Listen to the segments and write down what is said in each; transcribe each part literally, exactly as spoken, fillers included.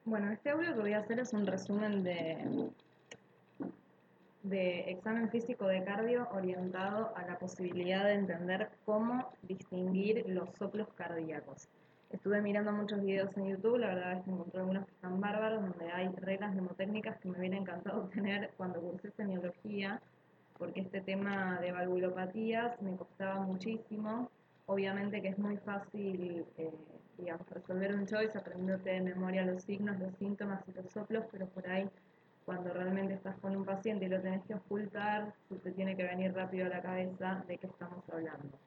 Bueno, este audio que voy a hacer es un resumen de, de examen físico de cardio orientado a la posibilidad de entender cómo distinguir los soplos cardíacos. Estuve mirando muchos videos en YouTube, la verdad es que encontré algunos que están bárbaros, donde hay reglas mnemotécnicas que me hubiera encantado tener cuando cursé semiología, porque este tema de valvulopatías me costaba muchísimo. Obviamente que es muy fácil, eh, digamos, resolver un choice aprendiéndote de memoria los signos, los síntomas y los soplos, pero por ahí cuando realmente estás con un paciente y lo tenés que ocultar, te tiene que venir rápido a la cabeza de qué estamos hablando.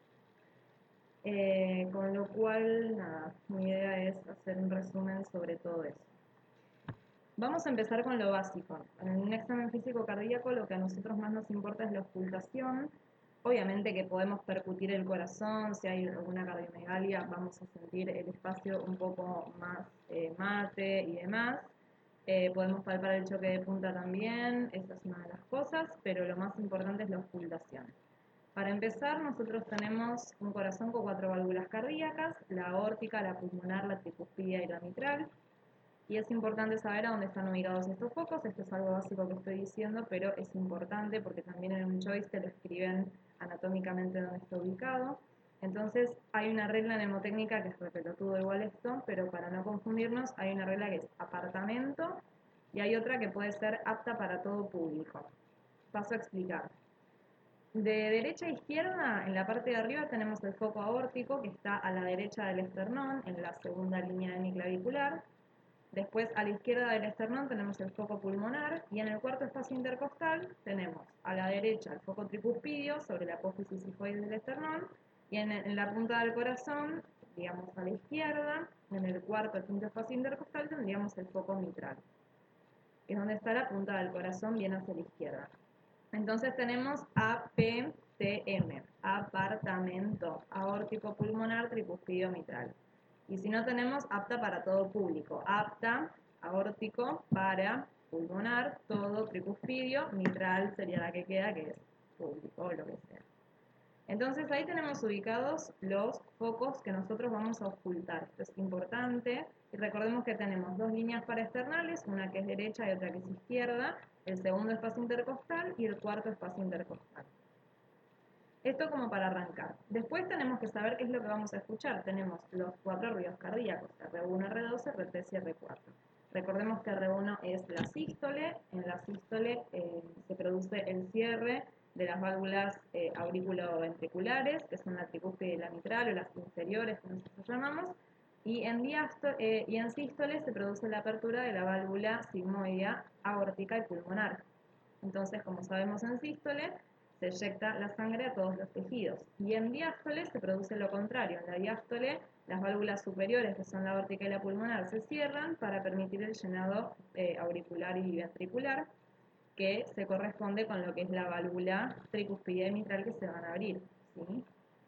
Eh, con lo cual, nada, mi idea es hacer un resumen sobre todo eso. Vamos a empezar con lo básico. En un examen físico cardíaco lo que a nosotros más nos importa es la ocultación. Obviamente que podemos percutir el corazón, si hay alguna cardiomegalia vamos a sentir el espacio un poco más eh, mate y demás. Eh, podemos palpar el choque de punta también, esa es una de las cosas, pero lo más importante es la ocultación. Para empezar, nosotros tenemos un corazón con cuatro válvulas cardíacas, la aórtica, la pulmonar, la tricuspidia y la mitral. Y es importante saber a dónde están ubicados estos focos. Esto es algo básico que estoy diciendo, pero es importante porque también en un choice te lo escriben anatómicamente dónde está ubicado. Entonces hay una regla mnemotécnica que es repelotudo igual esto, pero para no confundirnos hay una regla que es apartamento y hay otra que puede ser apta para todo público. Paso a explicar. De derecha a izquierda, en la parte de arriba tenemos el foco aórtico que está a la derecha del esternón, en la segunda línea hemiclavicular. Después, a la izquierda del esternón tenemos el foco pulmonar y en el cuarto espacio intercostal tenemos a la derecha el foco tricuspidio sobre la apófisis sifoides del esternón y en, en la punta del corazón, digamos a la izquierda, en el cuarto el quinto espacio intercostal tendríamos el foco mitral, que es donde está la punta del corazón bien hacia la izquierda. Entonces tenemos A P T M, apartamento aórtico pulmonar tricuspidio mitral. Y si no tenemos apta para todo público, apta, aórtico, para, pulmonar, todo, tricuspidio, mitral sería la que queda, que es público o lo que sea. Entonces ahí tenemos ubicados los focos que nosotros vamos a ocultar. Esto es importante. Y recordemos que tenemos dos líneas paraesternales, una que es derecha y otra que es izquierda, el segundo espacio intercostal y el cuarto espacio intercostal. Esto como para arrancar. Después tenemos que saber qué es lo que vamos a escuchar. Tenemos los cuatro ruidos cardíacos, R uno, R dos, R tres y R cuatro. Recordemos que R uno es la sístole. En la sístole eh, se produce el cierre de las válvulas eh, auriculoventriculares, que son la tricuspide y la mitral, o las inferiores, que nosotros llamamos. Y en, diástole, eh, y en sístole se produce la apertura de la válvula sigmoidea, aórtica y pulmonar. Entonces, como sabemos en sístole, se eyecta la sangre a todos los tejidos. Y en diástole se produce lo contrario. En la diástole, las válvulas superiores, que son la aórtica y la pulmonar, se cierran para permitir el llenado eh, auricular y ventricular, que se corresponde con lo que es la válvula tricuspidea y mitral que se van a abrir, ¿sí?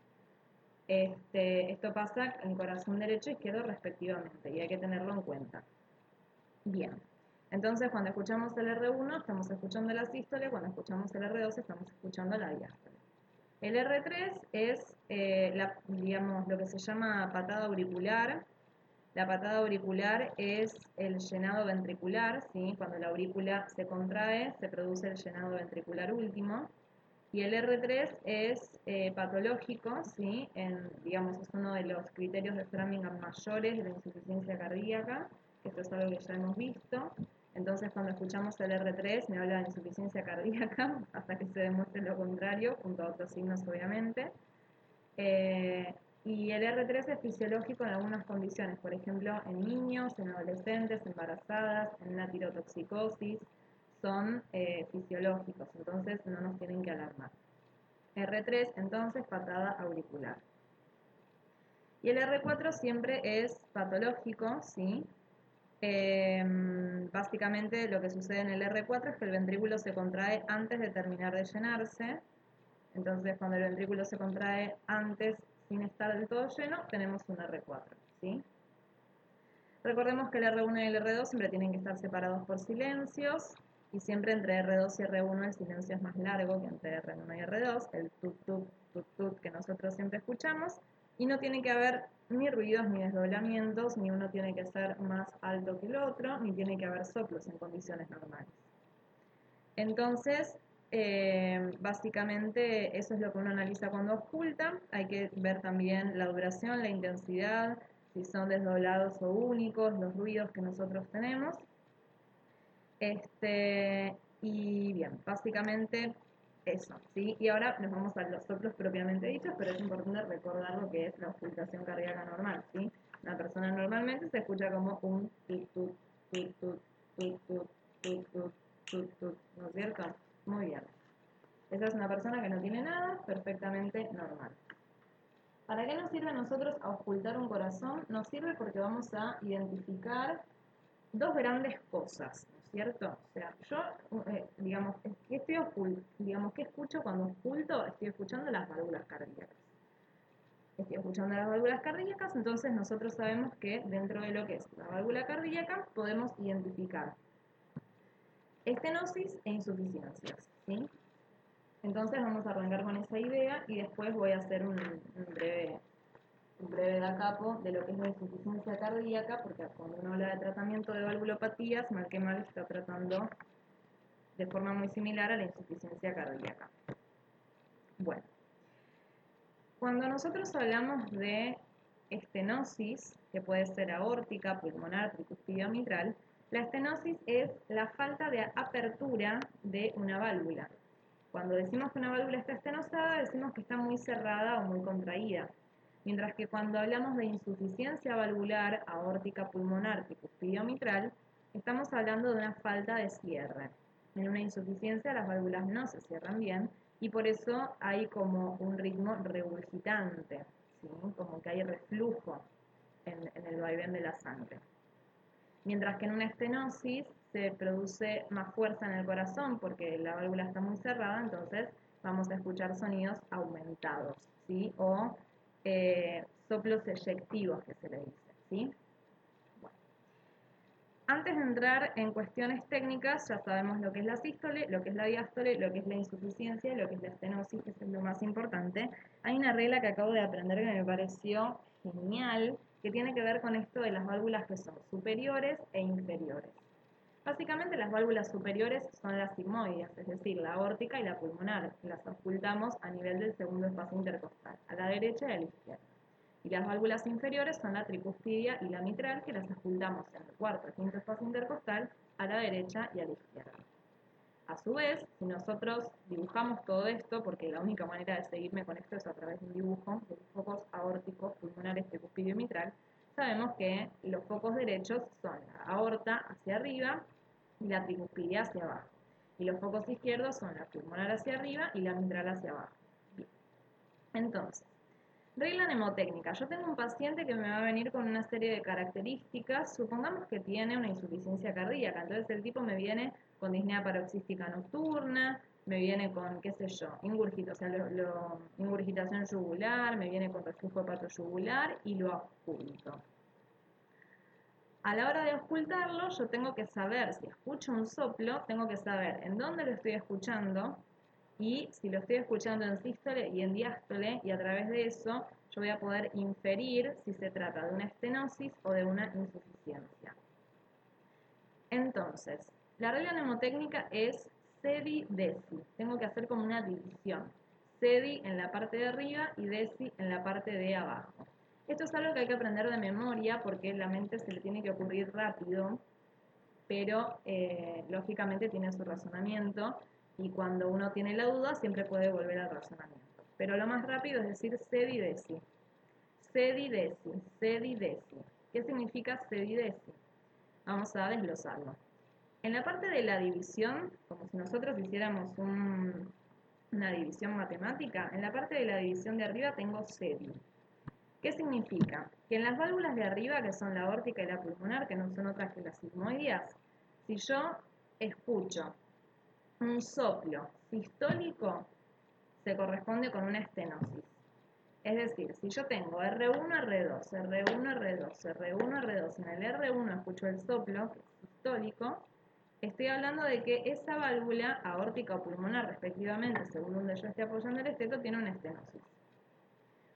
Este, esto pasa en corazón derecho e izquierdo respectivamente, y hay que tenerlo en cuenta. Bien. Entonces, cuando escuchamos el R uno, estamos escuchando la sístole, cuando escuchamos el R dos, estamos escuchando la diástole. El R tres es, eh, la, digamos, lo que se llama patada auricular. La patada auricular es el llenado ventricular, ¿sí? Cuando la aurícula se contrae, se produce el llenado ventricular último. Y el R tres es eh, patológico, ¿sí? En, digamos, es uno de los criterios de Framingham mayores de la insuficiencia cardíaca, que esto es algo que ya hemos visto. Entonces, cuando escuchamos el R tres, me habla de insuficiencia cardíaca, hasta que se demuestre lo contrario, junto a otros signos, obviamente. Eh, y el R tres es fisiológico en algunas condiciones, por ejemplo, en niños, en adolescentes, embarazadas, en la tirotoxicosis, son eh, fisiológicos, entonces no nos tienen que alarmar. R tres, entonces, patada auricular. Y el R cuatro siempre es patológico, ¿sí? Eh, básicamente lo que sucede en el R cuatro es que el ventrículo se contrae antes de terminar de llenarse. Entonces, cuando el ventrículo se contrae antes, sin estar del todo lleno, tenemos un R cuatro, ¿sí? Recordemos que el R uno y el R dos siempre tienen que estar separados por silencios, y siempre entre R dos y R uno el silencio es más largo que entre R uno y R dos, el tut tut tut tut que nosotros siempre escuchamos, Y no tiene que haber ni ruidos ni desdoblamientos, ni uno tiene que ser más alto que el otro, ni tiene que haber soplos en condiciones normales. Entonces, eh, básicamente eso es lo que uno analiza cuando ausculta. Hay que ver también la duración, la intensidad, si son desdoblados o únicos, los ruidos que nosotros tenemos. Este, y bien, básicamente eso, ¿sí? Y ahora nos vamos a los soplos propiamente dichos, pero es importante recordar lo que es la auscultación cardíaca normal, ¿sí? Una persona normalmente se escucha como un tut, tut, tut, tut, tut, tut, tut, tut, tut, tut, ¿no es cierto? Muy bien. Esa es una persona que no tiene nada, perfectamente normal. ¿Para qué nos sirve a nosotros auscultar un corazón? Nos sirve porque vamos a identificar dos grandes cosas, ¿no es cierto? O sea, yo, eh, digamos, ¿qué estoy ocult- digamos, ¿qué escucho cuando oculto? Estoy escuchando las válvulas cardíacas. Estoy escuchando las válvulas cardíacas, entonces nosotros sabemos que dentro de lo que es la válvula cardíaca podemos identificar estenosis e insuficiencias, ¿sí? Entonces vamos a arrancar con esa idea y después voy a hacer un, un breve un breve da capo de lo que es la insuficiencia cardíaca, porque cuando uno habla de tratamiento de valvulopatías, mal que mal está tratando de forma muy similar a la insuficiencia cardíaca. Bueno, cuando nosotros hablamos de estenosis, que puede ser aórtica, pulmonar, tricuspidia mitral, la estenosis es la falta de apertura de una válvula. Cuando decimos que una válvula está estenosada, decimos que está muy cerrada o muy contraída. Mientras que cuando hablamos de insuficiencia valvular, aórtica, pulmonar, tricuspidia mitral, estamos hablando de una falta de cierre. En una insuficiencia las válvulas no se cierran bien y por eso hay como un ritmo regurgitante, ¿sí? Como que hay reflujo en, en el vaivén de la sangre. Mientras que en una estenosis se produce más fuerza en el corazón porque la válvula está muy cerrada, entonces vamos a escuchar sonidos aumentados, ¿sí? O eh, soplos eyectivos que se le dice, ¿sí? Bueno. Antes de entrar en cuestiones técnicas, ya sabemos lo que es la sístole, lo que es la diástole, lo que es la insuficiencia y lo que es la estenosis, que es lo más importante. Hay una regla que acabo de aprender que me pareció genial, que tiene que ver con esto de las válvulas que son superiores e inferiores. Básicamente las válvulas superiores son las sigmoides, es decir, la aórtica y la pulmonar, que las auscultamos a nivel del segundo espacio intercostal, a la derecha y a la izquierda. Y las válvulas inferiores son la tricuspidia y la mitral, que las auscultamos en el cuarto y quinto espacio intercostal, a la derecha y a la izquierda. A su vez, si nosotros dibujamos todo esto, porque la única manera de seguirme con esto es a través de un dibujo de los focos aórticos, pulmonares, tricuspidio y mitral, sabemos que los focos derechos son la aorta hacia arriba y la tricuspidia hacia abajo. Y los focos izquierdos son la pulmonar hacia arriba y la mitral hacia abajo. Bien. Entonces, regla mnemotécnica. Yo tengo un paciente que me va a venir con una serie de características. Supongamos que tiene una insuficiencia cardíaca. Entonces el tipo me viene con disnea paroxística nocturna, me viene con, qué sé yo, ingurgito, o sea, lo, lo, ingurgitación yugular, me viene con reflujo hepatoyugular y lo ausculto. A la hora de auscultarlo, yo tengo que saber, si escucho un soplo, tengo que saber en dónde lo estoy escuchando y si lo estoy escuchando en sístole y en diástole, y a través de eso yo voy a poder inferir si se trata de una estenosis o de una insuficiencia. Entonces, la regla mnemotécnica es SEDI-DESI. Tengo que hacer como una división. SEDI en la parte de arriba y DESI en la parte de abajo. Esto es algo que hay que aprender de memoria porque la mente se le tiene que ocurrir rápido, pero eh, lógicamente tiene su razonamiento y cuando uno tiene la duda siempre puede volver al razonamiento. Pero lo más rápido es decir SEDI-DESI. SEDI-DESI, SEDI-DESI. ¿Qué significa SEDI-DESI? Vamos a desglosarlo. En la parte de la división, como si nosotros hiciéramos un, una división matemática, en la parte de la división de arriba tengo SEDI. ¿Qué significa? Que en las válvulas de arriba, que son la aórtica y la pulmonar, que no son otras que las sigmoideas, si yo escucho un soplo sistólico, se corresponde con una estenosis. Es decir, si yo tengo erre uno, erre dos, erre uno, erre dos, erre uno, erre dos, en el erre uno escucho el soplo, que es sistólico, estoy hablando de que esa válvula, aórtica o pulmonar respectivamente, según donde yo esté apoyando el esteto, tiene una estenosis.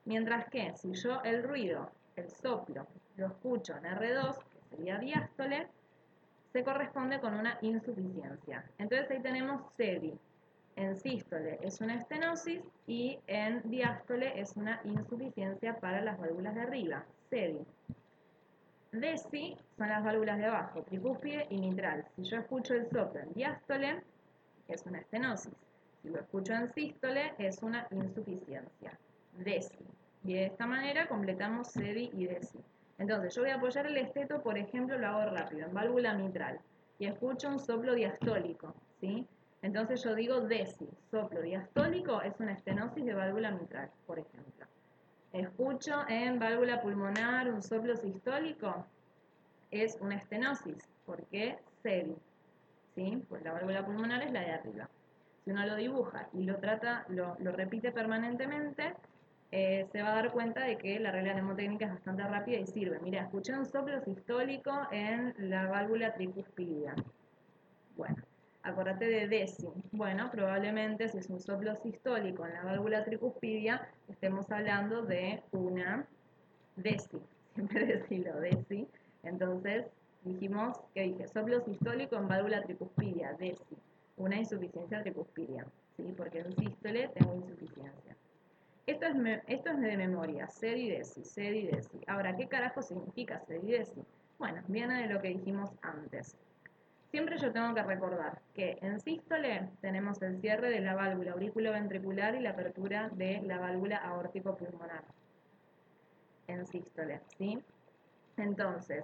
Mientras que si yo el ruido, el soplo, lo escucho en erre dos, que sería diástole, se corresponde con una insuficiencia. Entonces ahí tenemos SEDI. En sístole es una estenosis y en diástole es una insuficiencia para las válvulas de arriba, SEDI. DESI son las válvulas de abajo, tricúspide y mitral. Si yo escucho el soplo en diástole, es una estenosis. Si lo escucho en sístole, es una insuficiencia. DESI. Y de esta manera completamos SEDI y DESI. Entonces, yo voy a apoyar el esteto, por ejemplo, lo hago rápido, en válvula mitral. Y escucho un soplo diastólico, ¿sí? Entonces yo digo DESI. Soplo diastólico es una estenosis de válvula mitral, por ejemplo. Escucho en válvula pulmonar un soplo sistólico, es una estenosis, porque SEDI, ¿sí? Pues la válvula pulmonar es la de arriba. Si uno lo dibuja y lo trata, lo, lo repite permanentemente, eh, se va a dar cuenta de que la regla mnemotécnica es bastante rápida y sirve. Mira, escuché un soplo sistólico en la válvula tricuspidia. Bueno, acordate de DESI. Bueno, probablemente si es un soplo sistólico en la válvula tricuspidia, estemos hablando de una DESI. Siempre decirlo, DESI. Entonces, dijimos que dije soplo sistólico en válvula tricuspidia, DESI. Una insuficiencia tricuspidia, ¿sí? Porque en sístole tengo insuficiencia. Esto es, me, esto es de memoria, SEDI, DESI, SEDI, DESI. Ahora, ¿qué carajo significa SEDI, DESI? Bueno, viene de lo que dijimos antes. Siempre yo tengo que recordar que en sístole tenemos el cierre de la válvula auriculoventricular y la apertura de la válvula aórtico-pulmonar. En sístole, ¿sí? Entonces,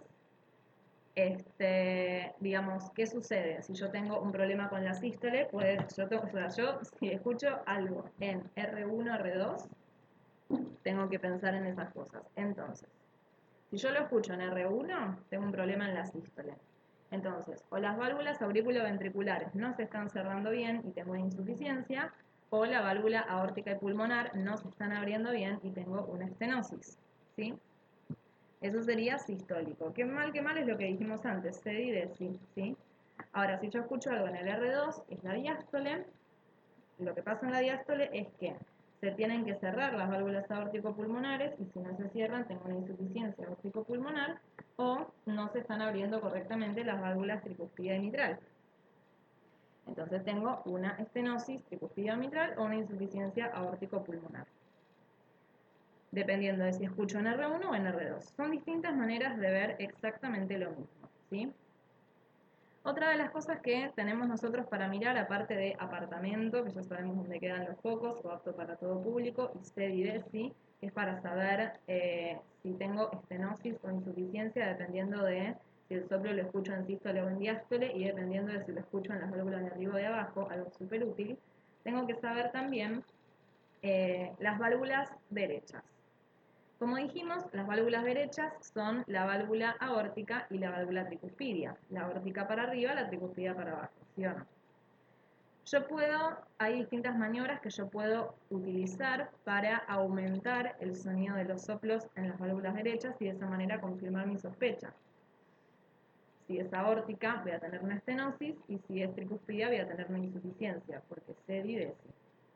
este, digamos, ¿qué sucede? Si yo tengo un problema con la sístole, pues yo, tengo, o sea, yo si escucho algo en erre uno, erre dos, tengo que pensar en esas cosas. Entonces, si yo lo escucho en erre uno, tengo un problema en la sístole. Entonces, o las válvulas auriculoventriculares no se están cerrando bien y tengo una insuficiencia, o la válvula aórtica y pulmonar no se están abriendo bien y tengo una estenosis, ¿sí? Eso sería sistólico. Qué mal, qué mal es lo que dijimos antes, SEDI, DESI, ¿sí? Ahora, si yo escucho algo en el erre dos, es la diástole. Lo que pasa en la diástole es que se tienen que cerrar las válvulas aórtico-pulmonares y si no se cierran tengo una insuficiencia aórtico-pulmonar o no se están abriendo correctamente las válvulas tricuspidia y mitral. Entonces tengo una estenosis tricuspidia mitral o una insuficiencia aórtico-pulmonar, dependiendo de si escucho en erre uno o en erre dos. Son distintas maneras de ver exactamente lo mismo, ¿sí? Otra de las cosas que tenemos nosotros para mirar, aparte de apartamento, que ya sabemos dónde quedan los focos, o apto para todo público, y SEDI, DESI, que es para saber eh, si tengo estenosis o insuficiencia, dependiendo de si el soplo lo escucho en sístole o en diástole, y dependiendo de si lo escucho en las válvulas de arriba o de abajo, algo súper útil. Tengo que saber también eh, las válvulas derechas. Como dijimos, las válvulas derechas son la válvula aórtica y la válvula tricuspidia. La aórtica para arriba, la tricuspidia para abajo, ¿sí o no? Yo puedo, hay distintas maniobras que yo puedo utilizar para aumentar el sonido de los soplos en las válvulas derechas y de esa manera confirmar mi sospecha. Si es aórtica, voy a tener una estenosis, y si es tricuspidia, voy a tener una insuficiencia, porque SEDI, DESI.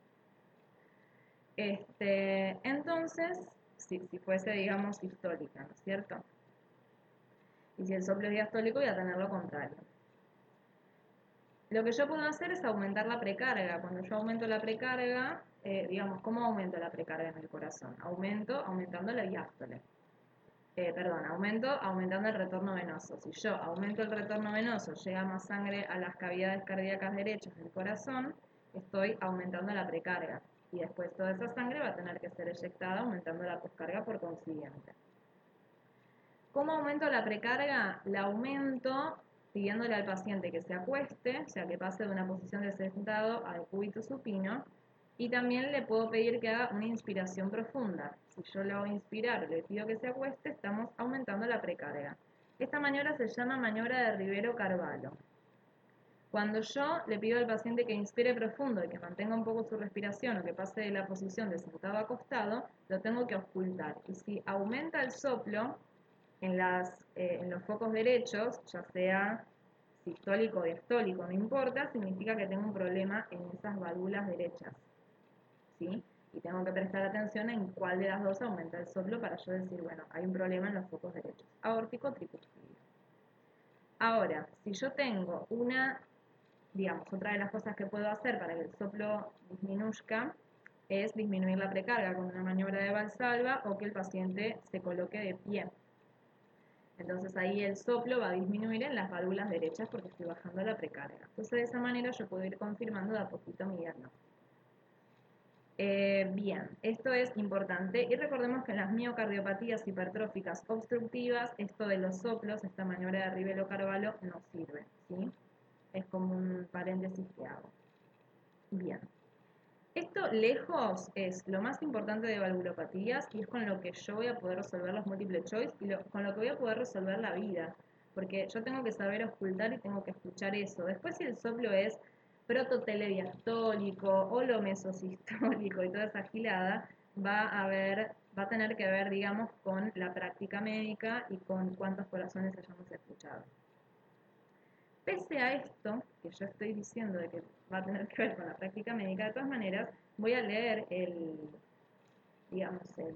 Este, entonces, Si, si fuese, digamos, sistólica, ¿no es cierto? Y si el soplo es diastólico, voy a tener lo contrario. Lo que yo puedo hacer es aumentar la precarga. Cuando yo aumento la precarga, eh, digamos, ¿cómo aumento la precarga en el corazón? Aumento aumentando la diástole. Eh, perdón, aumento aumentando el retorno venoso. Si yo aumento el retorno venoso, llega más sangre a las cavidades cardíacas derechas del corazón, estoy aumentando la precarga. Y después toda esa sangre va a tener que ser eyectada, aumentando la poscarga por consiguiente. ¿Cómo aumento la precarga? La aumento pidiéndole al paciente que se acueste, o sea, que pase de una posición de sentado a decúbito supino, y también le puedo pedir que haga una inspiración profunda. Si yo lo hago inspirar, le pido que se acueste, estamos aumentando la precarga. Esta maniobra se llama maniobra de Rivero-Carvalho. Cuando yo le pido al paciente que inspire profundo y que mantenga un poco su respiración o que pase de la posición de sentado a acostado, lo tengo que auscultar. Y si aumenta el soplo en, las, eh, en los focos derechos, ya sea sistólico o diastólico, no importa, significa que tengo un problema en esas válvulas derechas, ¿sí? Y tengo que prestar atención en cuál de las dos aumenta el soplo para yo decir, bueno, hay un problema en los focos derechos. Aórtico, tricuspidio. Ahora, si yo tengo una, digamos, otra de las cosas que puedo hacer para que el soplo disminuzca es disminuir la precarga con una maniobra de Valsalva o que el paciente se coloque de pie. Entonces ahí el soplo va a disminuir en las válvulas derechas porque estoy bajando la precarga. Entonces de esa manera yo puedo ir confirmando de a poquito mi diagnóstico. Eh, bien, esto es importante y recordemos que en las miocardiopatías hipertróficas obstructivas esto de los soplos, esta maniobra de Rivelo-Carvalho no sirve, ¿sí? Es como un paréntesis que hago. Bien. Esto lejos es lo más importante de valvulopatías y es con lo que yo voy a poder resolver los múltiple choice y lo, con lo que voy a poder resolver la vida. Porque yo tengo que saber ocultar y tengo que escuchar eso. Después si el soplo es prototelediastólico o lo mesosistólico y toda esa gilada, va a haber, va a tener que ver, digamos, con la práctica médica y con cuántos corazones hayamos escuchado. Pese a esto, que yo estoy diciendo de que va a tener que ver con la práctica médica, de todas maneras, voy a leer el, digamos, el,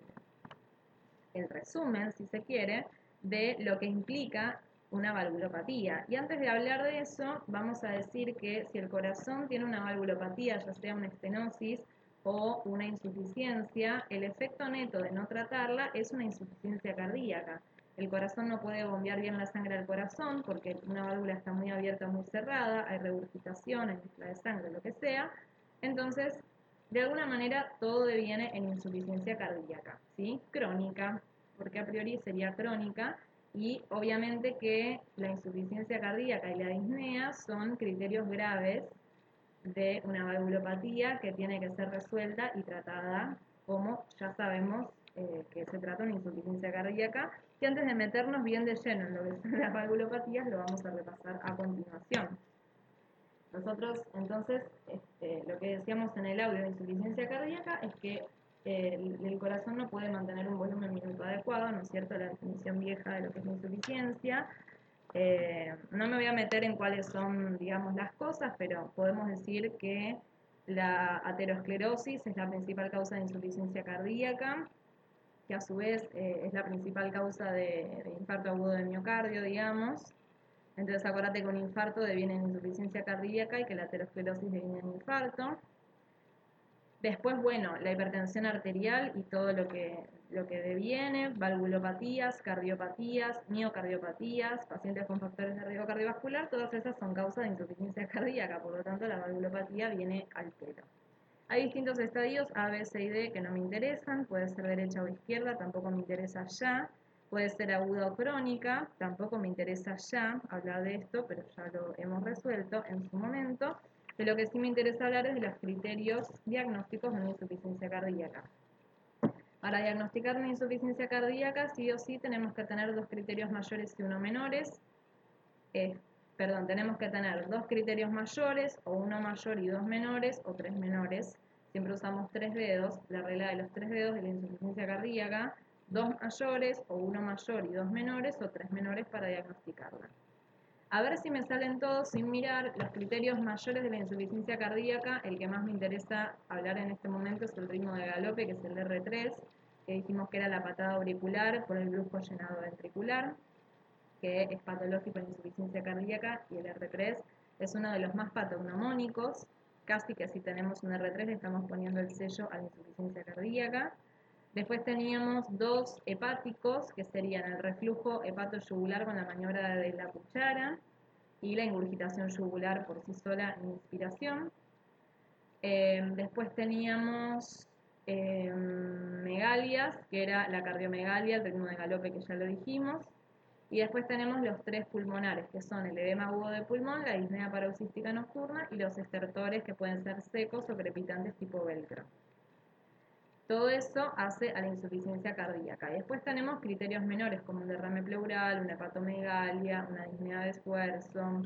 el resumen, si se quiere, de lo que implica una valvulopatía. Y antes de hablar de eso, vamos a decir que si el corazón tiene una valvulopatía, ya sea una estenosis o una insuficiencia, el efecto neto de no tratarla es una insuficiencia cardíaca. El corazón no puede bombear bien la sangre al corazón porque una válvula está muy abierta o muy cerrada, hay regurgitación, hay mezcla de sangre, lo que sea. Entonces, de alguna manera, todo deviene en insuficiencia cardíaca, ¿sí? Crónica, porque a priori sería crónica, y obviamente que la insuficiencia cardíaca y la disnea son criterios graves de una valvulopatía que tiene que ser resuelta y tratada como ya sabemos eh, que se trata de una insuficiencia cardíaca, que antes de meternos bien de lleno en lo que son las valvulopatías lo vamos a repasar a continuación. Nosotros entonces este, lo que decíamos en el audio de insuficiencia cardíaca es que eh, el, el corazón no puede mantener un volumen minuto adecuado, ¿no es cierto? La definición vieja de lo que es la insuficiencia. Eh, no me voy a meter en cuáles son, digamos, las cosas, pero podemos decir que la aterosclerosis es la principal causa de insuficiencia cardíaca, que a su vez eh, es la principal causa de, de infarto agudo de miocardio, digamos. Entonces acuérdate que un infarto deviene en insuficiencia cardíaca y que la aterosclerosis deviene en infarto. Después, bueno, la hipertensión arterial y todo lo que, lo que deviene, valvulopatías, cardiopatías, miocardiopatías, pacientes con factores de riesgo cardiovascular, todas esas son causas de insuficiencia cardíaca, por lo tanto la valvulopatía viene al pelo. Hay distintos estadios, A, B, C y D, que no me interesan, puede ser derecha o izquierda, tampoco me interesa ya, puede ser aguda o crónica, tampoco me interesa ya hablar de esto, pero ya lo hemos resuelto en su momento. De lo que sí me interesa hablar es de los criterios diagnósticos de una insuficiencia cardíaca. Para diagnosticar una insuficiencia cardíaca, sí o sí tenemos que tener dos criterios mayores y uno menores. Eh, perdón, tenemos que tener dos criterios mayores, o uno mayor y dos menores, o tres menores. Siempre usamos tres dedos, la regla de los tres dedos de la insuficiencia cardíaca, dos mayores, o uno mayor y dos menores, o tres menores para diagnosticarla. A ver si me salen todos sin mirar los criterios mayores de la insuficiencia cardíaca. El que más me interesa hablar en este momento es el ritmo de galope, que es el erre tres, que dijimos que era la patada auricular por el flujo llenado ventricular, que es patológico en insuficiencia cardíaca, y el erre tres es uno de los más patognomónicos, casi que si tenemos un erre tres le estamos poniendo el sello a la insuficiencia cardíaca. Después teníamos dos hepáticos, que serían el reflujo hepatoyugular con la maniobra de la cuchara y la ingurgitación yugular por sí sola en inspiración. Eh, después teníamos eh, megalias, que era la cardiomegalia, el ritmo de galope que ya lo dijimos. Y después tenemos los tres pulmonares, que son el edema agudo de pulmón, la disnea paroxística nocturna y los estertores, que pueden ser secos o crepitantes tipo velcro. Todo eso hace a la insuficiencia cardíaca. Y después tenemos criterios menores como un derrame pleural, una hepatomegalia, una disnea de esfuerzo,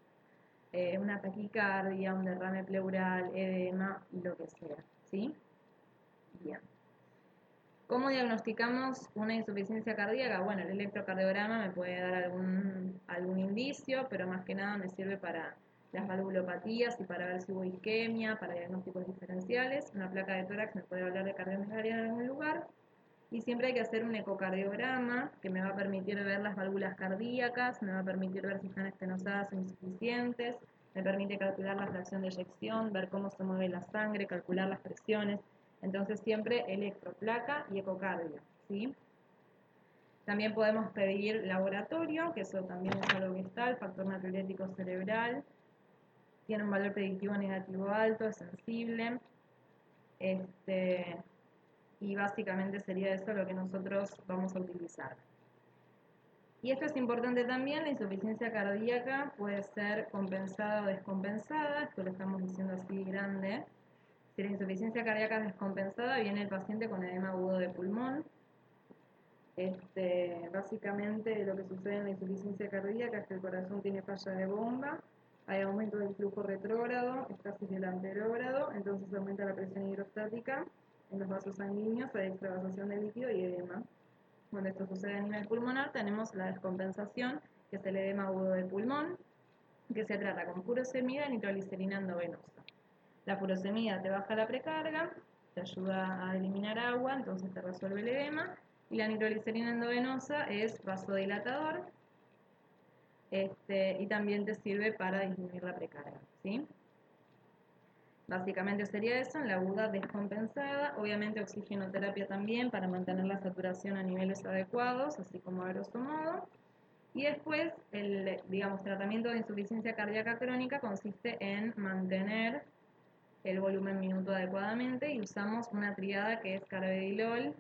eh, una taquicardia, un derrame pleural, edema y lo que sea, ¿sí? Bien. ¿Cómo diagnosticamos una insuficiencia cardíaca? Bueno, el electrocardiograma me puede dar algún, algún indicio, pero más que nada me sirve para las valvulopatías y para ver si hubo isquemia, para diagnósticos diferenciales. Una placa de tórax me puede hablar de cardiomegalia en algún lugar. Y siempre hay que hacer un ecocardiograma que me va a permitir ver las válvulas cardíacas, me va a permitir ver si están estenosadas o insuficientes, me permite calcular la fracción de eyección, ver cómo se mueve la sangre, calcular las presiones. Entonces siempre electroplaca y ecocardio, ¿sí? También podemos pedir laboratorio, que eso también es algo que está, el factor natriurético cerebral, tiene un valor predictivo negativo alto, es sensible, este, y básicamente sería eso lo que nosotros vamos a utilizar. Y esto es importante también, la insuficiencia cardíaca puede ser compensada o descompensada, esto lo estamos diciendo así grande. Si la insuficiencia cardíaca es descompensada, viene el paciente con edema agudo de pulmón. Este, básicamente lo que sucede en la insuficiencia cardíaca es que el corazón tiene falla de bomba, hay aumento del flujo retrógrado, estasis del anterógrado, entonces aumenta la presión hidrostática en los vasos sanguíneos, hay extravasación de líquido y edema. Cuando esto sucede a nivel pulmonar, tenemos la descompensación, que es el edema agudo del pulmón, que se trata con furosemida y nitroglicerina endovenosa. La furosemida te baja la precarga, te ayuda a eliminar agua, entonces te resuelve el edema, y la nitroglicerina endovenosa es vasodilatador, este, y también te sirve para disminuir la precarga, ¿sí? Básicamente sería eso, en la aguda descompensada, obviamente oxigenoterapia también para mantener la saturación a niveles adecuados, así como a grosso modo. Y después, el, digamos, tratamiento de insuficiencia cardíaca crónica consiste en mantener el volumen minuto adecuadamente y usamos una triada que es carvedilol,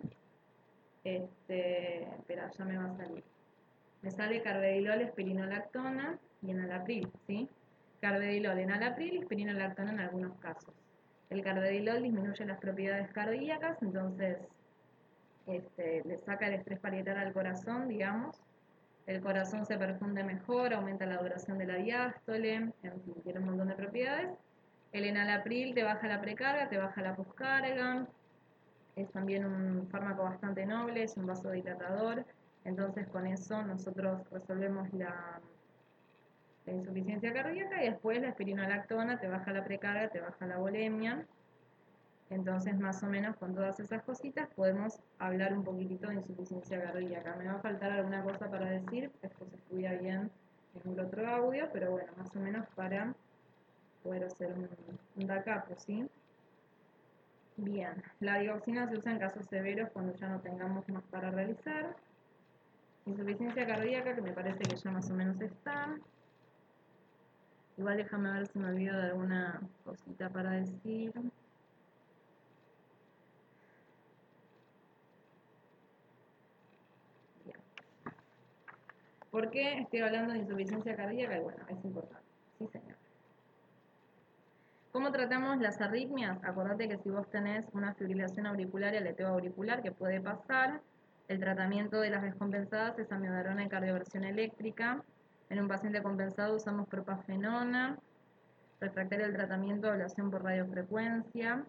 este, espera, ya me va a salir. Me sale carvedilol, espirinolactona y enalapril, ¿sí? Carvedilol, enalapril y espirinolactona en algunos casos. El carvedilol disminuye las propiedades cardíacas, entonces este, le saca el estrés parietal al corazón, digamos. El corazón se perfunde mejor, aumenta la duración de la diástole, en fin, tiene un montón de propiedades. El enalapril te baja la precarga, te baja la poscarga. Es también un fármaco bastante noble, es un vasodilatador. Entonces con eso nosotros resolvemos la, la insuficiencia cardíaca y después la espirinolactona te baja la precarga, te baja la volemia. Entonces más o menos con todas esas cositas podemos hablar un poquitito de insuficiencia cardíaca. Me va a faltar alguna cosa para decir, esto se estudia bien en el otro audio, pero bueno, más o menos para poder hacer un, un da capo, ¿sí? Bien, la digoxina se usa en casos severos cuando ya no tengamos más para realizar. Insuficiencia cardíaca, que me parece que ya más o menos está. Igual déjame ver si me olvido de alguna cosita para decir. Bien. ¿Por qué estoy hablando de insuficiencia cardíaca? Y bueno, es importante. Sí, señor. ¿Cómo tratamos las arritmias? Acordate que si vos tenés una fibrilación auricular y aleteo auricular, que puede pasar, el tratamiento de las descompensadas es amiodarona y cardioversión eléctrica. En un paciente compensado usamos propafenona. Refractario al tratamiento, ablación por radiofrecuencia.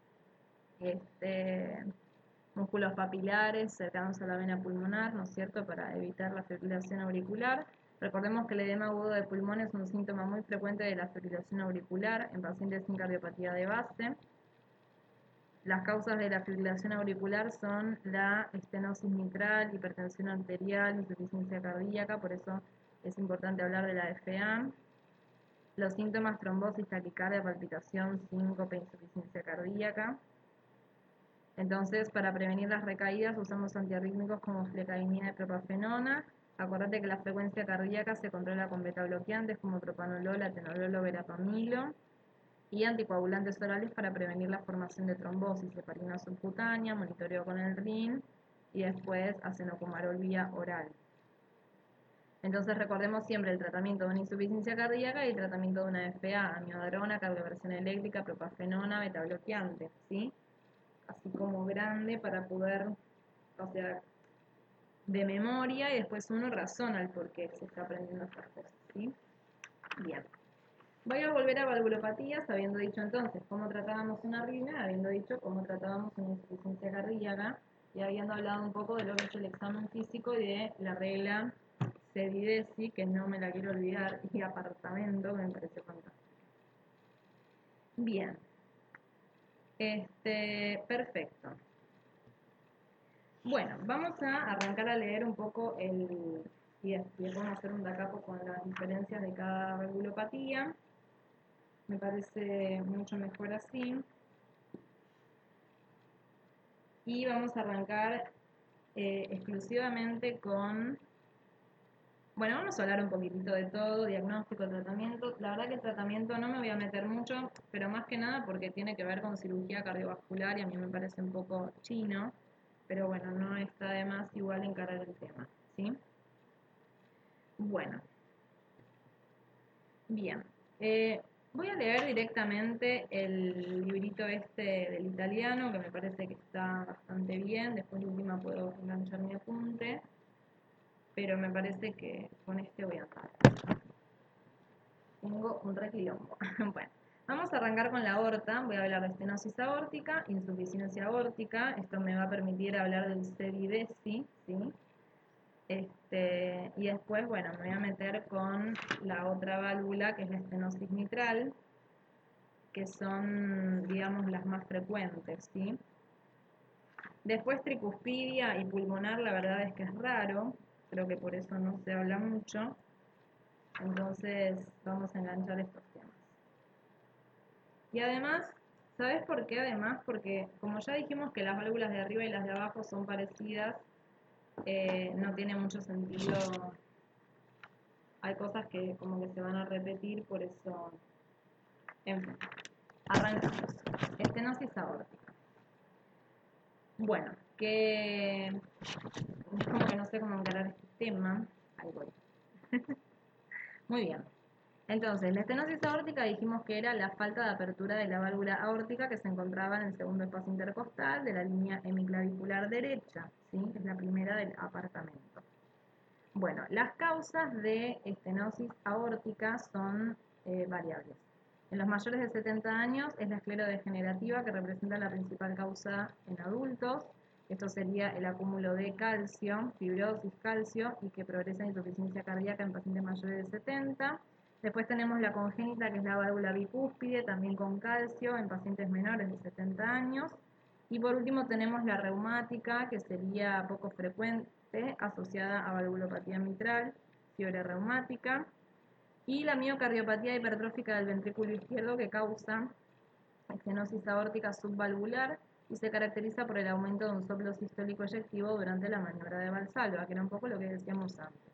Este, músculos papilares cercanos a la vena pulmonar, ¿no es cierto?, para evitar la fibrilación auricular. Recordemos que el edema agudo de pulmón es un síntoma muy frecuente de la fibrilación auricular en pacientes sin cardiopatía de base. Las causas de la fibrilación auricular son la estenosis mitral, hipertensión arterial, insuficiencia cardíaca, por eso es importante hablar de la F A. Los síntomas: trombosis, taquicardia, palpitación, síncope, insuficiencia cardíaca. Entonces, para prevenir las recaídas usamos antiarrítmicos como flecainida y propafenona. Acordate que la frecuencia cardíaca se controla con betabloqueantes como propanolol, atenolol o verapamilo. Y anticoagulantes orales para prevenir la formación de trombosis, heparina subcutánea, monitoreo con el R I N y después acenocumarol vía oral. Entonces recordemos siempre el tratamiento de una insuficiencia cardíaca y el tratamiento de una F A, amiodarona, cardioversión eléctrica, propafenona, betabloqueante, ¿sí? Así como grande para poder, o sea, de memoria, y después uno razona el por qué se está aprendiendo estas cosas, ¿sí? Bien. Voy a volver a valvulopatías, habiendo dicho entonces cómo tratábamos una arritmia, habiendo dicho cómo tratábamos una insuficiencia cardíaca y habiendo hablado un poco de lo que es el examen físico y de la regla Sedidesi, que no me la quiero olvidar, y apartamento, que me parece fantástico. Bien, este, perfecto. Bueno, vamos a arrancar a leer un poco el, y después vamos a hacer un dacapo con las diferencias de cada valvulopatía. Me parece mucho mejor así. Y vamos a arrancar eh, exclusivamente con... Bueno, vamos a hablar un poquitito de todo, diagnóstico, tratamiento. La verdad que el tratamiento no me voy a meter mucho, pero más que nada porque tiene que ver con cirugía cardiovascular y a mí me parece un poco chino, pero bueno, no está de más igual encarar el tema, ¿sí? Bueno, bien. Eh, voy a leer directamente el librito este del italiano, que me parece que está bastante bien. Después de última puedo enganchar mi apunte, pero me parece que con este voy a andar. Tengo un requilombo. Bueno, vamos a arrancar con la aorta. Voy a hablar de estenosis aórtica, insuficiencia aórtica. Esto me va a permitir hablar del sedidesi, ¿sí? Este, y después, bueno, me voy a meter con la otra válvula, que es la estenosis mitral, que son, digamos, las más frecuentes, ¿sí? Después tricuspidia y pulmonar, la verdad es que es raro, creo que por eso no se habla mucho. Entonces vamos a enganchar estos temas. Y además, ¿sabes por qué? Además, porque como ya dijimos que las válvulas de arriba y las de abajo son parecidas, eh, no tiene mucho sentido. Hay cosas que como que se van a repetir, por eso... En fin, arrancamos. Estenosis aórtica. Bueno, que... Es como que no sé cómo encarar este tema. Ahí voy. Muy bien. Entonces, la estenosis aórtica dijimos que era la falta de apertura de la válvula aórtica que se encontraba en el segundo espacio intercostal de la línea hemiclavicular derecha, ¿sí? Es la primera del apartamento. Bueno, las causas de estenosis aórtica son eh, variables. En los mayores de setenta años es la esclerodegenerativa, que representa la principal causa en adultos. Esto sería el acúmulo de calcio, fibrosis, calcio, y que progresa en insuficiencia cardíaca en pacientes mayores de setenta. Después tenemos la congénita, que es la válvula bicúspide, también con calcio, en pacientes menores de setenta años. Y por último tenemos la reumática, que sería poco frecuente, asociada a valvulopatía mitral, fiebre reumática. Y la miocardiopatía hipertrófica del ventrículo izquierdo, que causa estenosis aórtica subvalvular y se caracteriza por el aumento de un soplo sistólico eyectivo durante la maniobra de Valsalva, que era un poco lo que decíamos antes.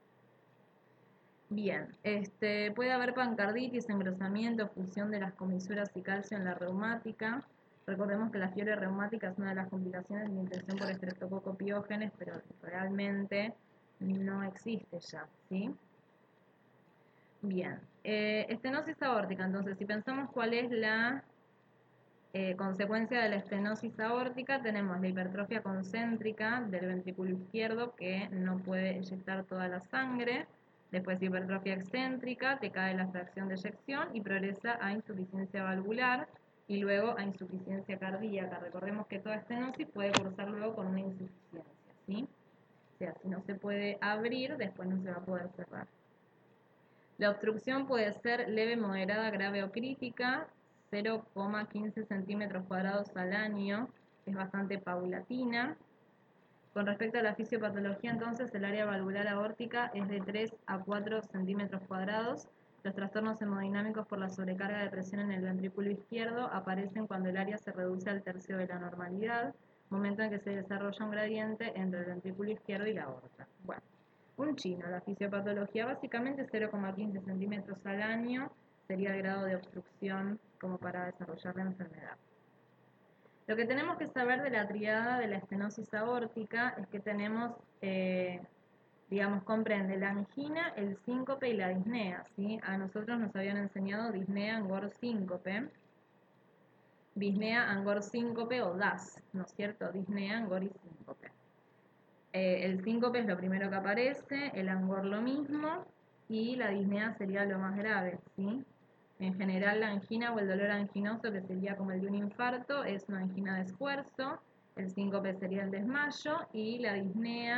Bien, este, puede haber pancarditis, engrosamiento, fusión de las comisuras y calcio en la reumática. Recordemos que la fiebre reumática es una de las complicaciones de la infección por estreptococo piógenes, pero realmente no existe ya, ¿sí? Bien, eh, estenosis aórtica, entonces si pensamos cuál es la eh, consecuencia de la estenosis aórtica, tenemos la hipertrofia concéntrica del ventrículo izquierdo que no puede eyectar toda la sangre. Después hipertrofia excéntrica, te cae la fracción de eyección y progresa a insuficiencia valvular y luego a insuficiencia cardíaca. Recordemos que toda estenosis puede cursar luego con una insuficiencia, ¿sí? O sea, si no se puede abrir, después no se va a poder cerrar. La obstrucción puede ser leve, moderada, grave o crítica, cero coma quince centímetros cuadrados al año, es bastante paulatina. Con respecto a la fisiopatología, entonces, el área valvular aórtica es de tres a cuatro centímetros cuadrados. Los trastornos hemodinámicos por la sobrecarga de presión en el ventrículo izquierdo aparecen cuando el área se reduce al tercio de la normalidad, momento en que se desarrolla un gradiente entre el ventrículo izquierdo y la aorta. Bueno, un chino, la fisiopatología básicamente cero coma quince centímetros al año sería el grado de obstrucción como para desarrollar la enfermedad. Lo que tenemos que saber de la triada de la estenosis aórtica es que tenemos, eh, digamos, comprende la angina, el síncope y la disnea, ¿sí? A nosotros nos habían enseñado disnea, angor, síncope. Disnea, angor, síncope o D A S, ¿no es cierto? Disnea, angor y síncope. Eh, el síncope es lo primero que aparece, el angor lo mismo y la disnea sería lo más grave, ¿sí? En general la angina o el dolor anginoso, que sería como el de un infarto, es una angina de esfuerzo, el síncope sería el desmayo y la disnea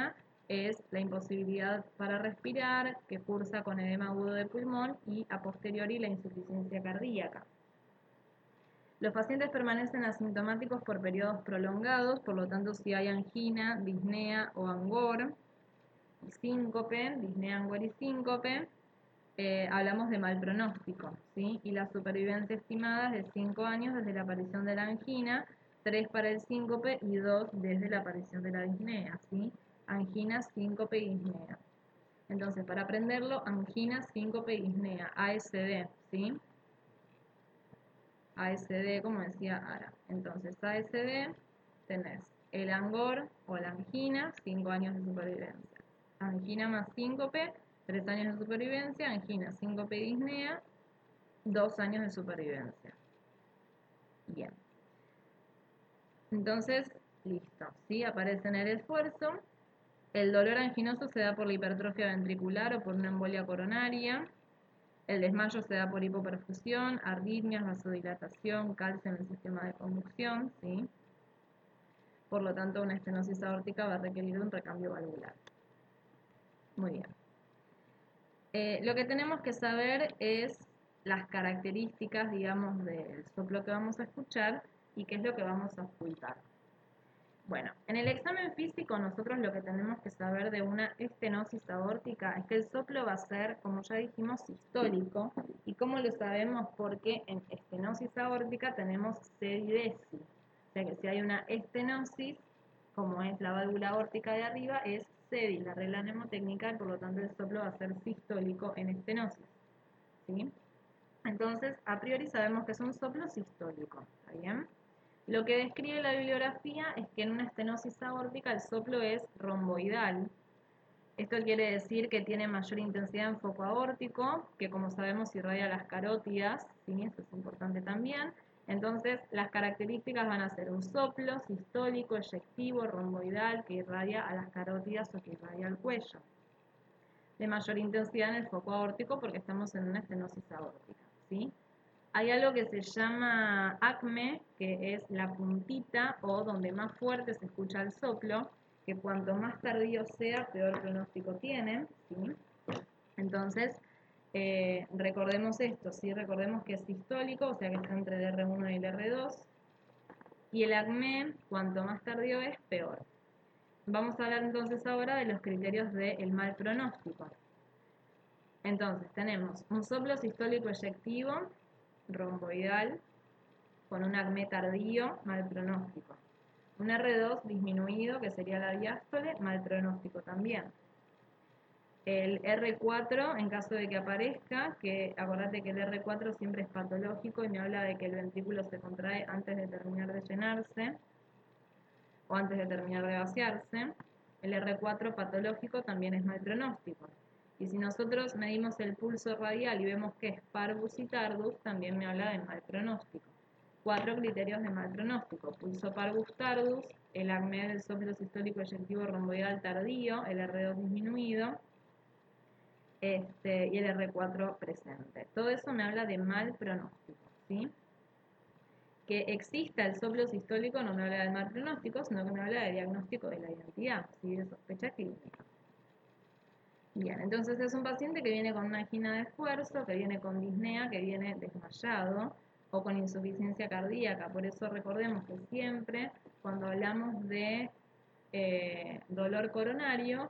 es la imposibilidad para respirar, que cursa con edema agudo de pulmón y a posteriori la insuficiencia cardíaca. Los pacientes permanecen asintomáticos por periodos prolongados, por lo tanto si hay angina, disnea o angor, y síncope, disnea, angor y síncope, eh, hablamos de mal pronóstico, ¿sí? Y la supervivencia estimada es de cinco años desde la aparición de la angina, tres para el síncope y dos desde la aparición de la disnea, ¿sí? Angina, síncope y disnea. Entonces, para aprenderlo, angina, síncope y disnea, A S D, ¿sí? A S D, como decía Ara. Entonces, A S D, tenés el angor o la angina, cinco años de supervivencia. Angina más síncope, tres años de supervivencia. Angina, síncope y disnea, dos años de supervivencia. Bien. Entonces, listo. ¿Sí? Aparece en el esfuerzo. El dolor anginoso se da por la hipertrofia ventricular o por una embolia coronaria. El desmayo se da por hipoperfusión, arritmias, vasodilatación, calcio en el sistema de conducción, ¿sí? Por lo tanto, una estenosis aórtica va a requerir un recambio valvular. Muy bien. Eh, lo que tenemos que saber es las características, digamos, del soplo que vamos a escuchar y qué es lo que vamos a ocultar. Bueno, en el examen físico nosotros lo que tenemos que saber de una estenosis aórtica es que el soplo va a ser, como ya dijimos, sistólico. ¿Y cómo lo sabemos? Porque en estenosis aórtica tenemos sedidesi. O sea que si hay una estenosis, como es la válvula aórtica de arriba, es sedi, la regla mnemotécnica, y por lo tanto el soplo va a ser sistólico en estenosis, ¿sí? Entonces, a priori sabemos que es un soplo sistólico, ¿está bien? Lo que describe la bibliografía es que en una estenosis aórtica el soplo es romboidal. Esto quiere decir que tiene mayor intensidad en foco aórtico, que como sabemos irradia las carótidas, ¿sí? Eso es importante también. Entonces, las características van a ser un soplo sistólico, eyectivo, romboidal, que irradia a las carótidas o que irradia al cuello. De mayor intensidad en el foco aórtico porque estamos en una estenosis aórtica, ¿sí? Hay algo que se llama acme, que es la puntita o donde más fuerte se escucha el soplo, que cuanto más tardío sea, peor pronóstico tiene, ¿sí? Entonces, eh, recordemos esto, ¿sí? Recordemos que es sistólico, o sea que está entre el erre uno y el erre dos, y el acme, cuanto más tardío es, peor. Vamos a hablar entonces ahora de los criterios del mal pronóstico. Entonces, tenemos un soplo sistólico eyectivo, romboidal, con un acme tardío, mal pronóstico. Un erre dos disminuido, que sería la diástole, mal pronóstico también. El erre cuatro, en caso de que aparezca, que acordate que el erre cuatro siempre es patológico y me habla de que el ventrículo se contrae antes de terminar de llenarse o antes de terminar de vaciarse. El erre cuatro patológico también es mal pronóstico. Y si nosotros medimos el pulso radial y vemos que es parvus y tardus, también me habla de mal pronóstico. Cuatro criterios de mal pronóstico: pulso parvus tardus, el acme del soplo sistólico eyectivo romboidal tardío, el erre dos disminuido, este, y el erre cuatro presente. Todo eso me habla de mal pronóstico, ¿sí? Que exista el soplo sistólico no me habla de mal pronóstico, sino que me habla de diagnóstico de la identidad, ¿sí? De sospecha clínica. Bien, entonces es un paciente que viene con una angina de esfuerzo, que viene con disnea, que viene desmayado o con insuficiencia cardíaca. Por eso recordemos que siempre cuando hablamos de eh, dolor coronario,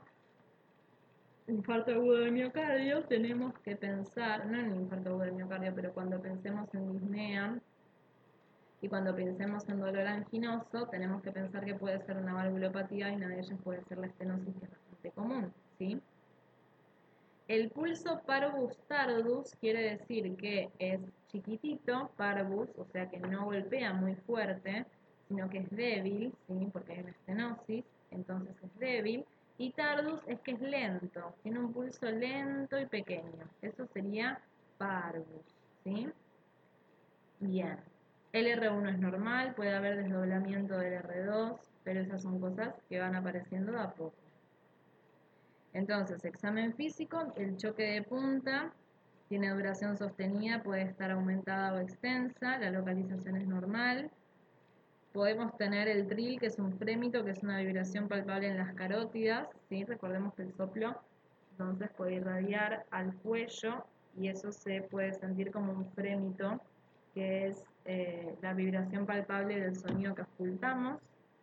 infarto agudo de miocardio, tenemos que pensar, no en infarto agudo de miocardio, pero cuando pensemos en disnea y cuando pensemos en dolor anginoso, tenemos que pensar que puede ser una valvulopatía y una de ellas puede ser la estenosis, que es bastante común, ¿sí? El pulso parvus tardus quiere decir que es chiquitito, parvus, o sea que no golpea muy fuerte, sino que es débil, ¿sí? Porque hay una estenosis, entonces es débil. Y tardus es que es lento, tiene un pulso lento y pequeño. Eso sería parvus, ¿sí? Bien. El erre uno es normal, puede haber desdoblamiento del erre dos, pero esas son cosas que van apareciendo de a poco. Entonces, examen físico, el choque de punta tiene duración sostenida, puede estar aumentada o extensa, la localización es normal. Podemos tener el trill, que es un frémito, que es una vibración palpable en las carótidas, ¿sí? Recordemos que el soplo entonces puede irradiar al cuello y eso se puede sentir como un frémito, que es eh, la vibración palpable del sonido que ocultamos.